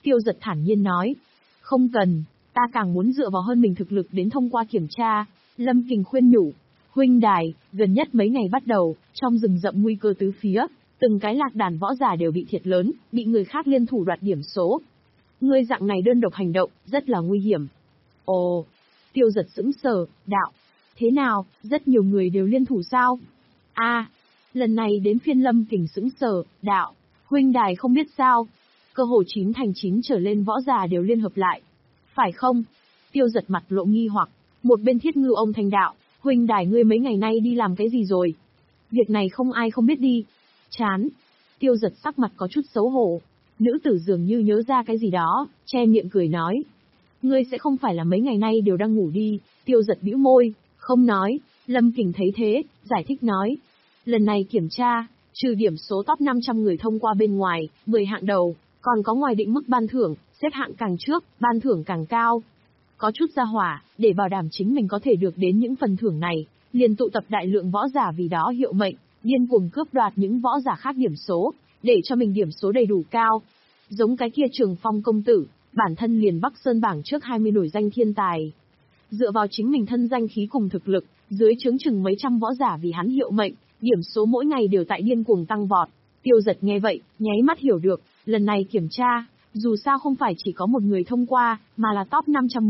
Tiêu Giật thản nhiên nói. Không cần, ta càng muốn dựa vào hơn mình thực lực đến thông qua kiểm tra. Lâm Kình khuyên nhủ. Huynh đài, gần nhất mấy ngày bắt đầu, trong rừng rậm nguy cơ tứ phía, từng cái lạc đàn võ giả đều bị thiệt lớn, bị người khác liên thủ đoạt điểm số. Ngươi dạng này đơn độc hành động, rất là nguy hiểm. Ồ, Tiêu Giật sững sờ, đạo. Thế nào, rất nhiều người đều liên thủ sao? A, lần này đến phiên Lâm Kình sững sờ, đạo. Huynh đài không biết sao? Cơ hồ chín thành chín trở lên võ giả đều liên hợp lại. Phải không? Tiêu Giật mặt lộ nghi hoặc. Một bên Thiết Ngưu ông thanh đạo. Huynh đài ngươi mấy ngày nay đi làm cái gì rồi? Việc này không ai không biết đi. Chán. Tiêu Giật sắc mặt có chút xấu hổ. Nữ tử dường như nhớ ra cái gì đó, che miệng cười nói. Ngươi sẽ không phải là mấy ngày nay đều đang ngủ đi. Tiêu Giật bĩu môi, không nói. Lâm Kình thấy thế, giải thích nói. Lần này kiểm tra, trừ điểm số top năm trăm người thông qua bên ngoài, mười hạng đầu, còn có ngoài định mức ban thưởng, xếp hạng càng trước, ban thưởng càng cao. Có chút gia hỏa, để bảo đảm chính mình có thể được đến những phần thưởng này, liền tụ tập đại lượng võ giả vì đó hiệu mệnh, điên cuồng cướp đoạt những võ giả khác điểm số, để cho mình điểm số đầy đủ cao. Giống cái kia Trường Phong công tử, bản thân liền Bắc Sơn bảng trước hai mươi nổi danh thiên tài. Dựa vào chính mình thân danh khí cùng thực lực, dưới trướng chừng mấy trăm võ giả vì hắn hiệu mệnh, điểm số mỗi ngày đều tại điên cuồng tăng vọt. Tiêu Giật nghe vậy, nháy mắt hiểu được, lần này kiểm tra, dù sao không phải chỉ có một người thông qua, mà là top năm trăm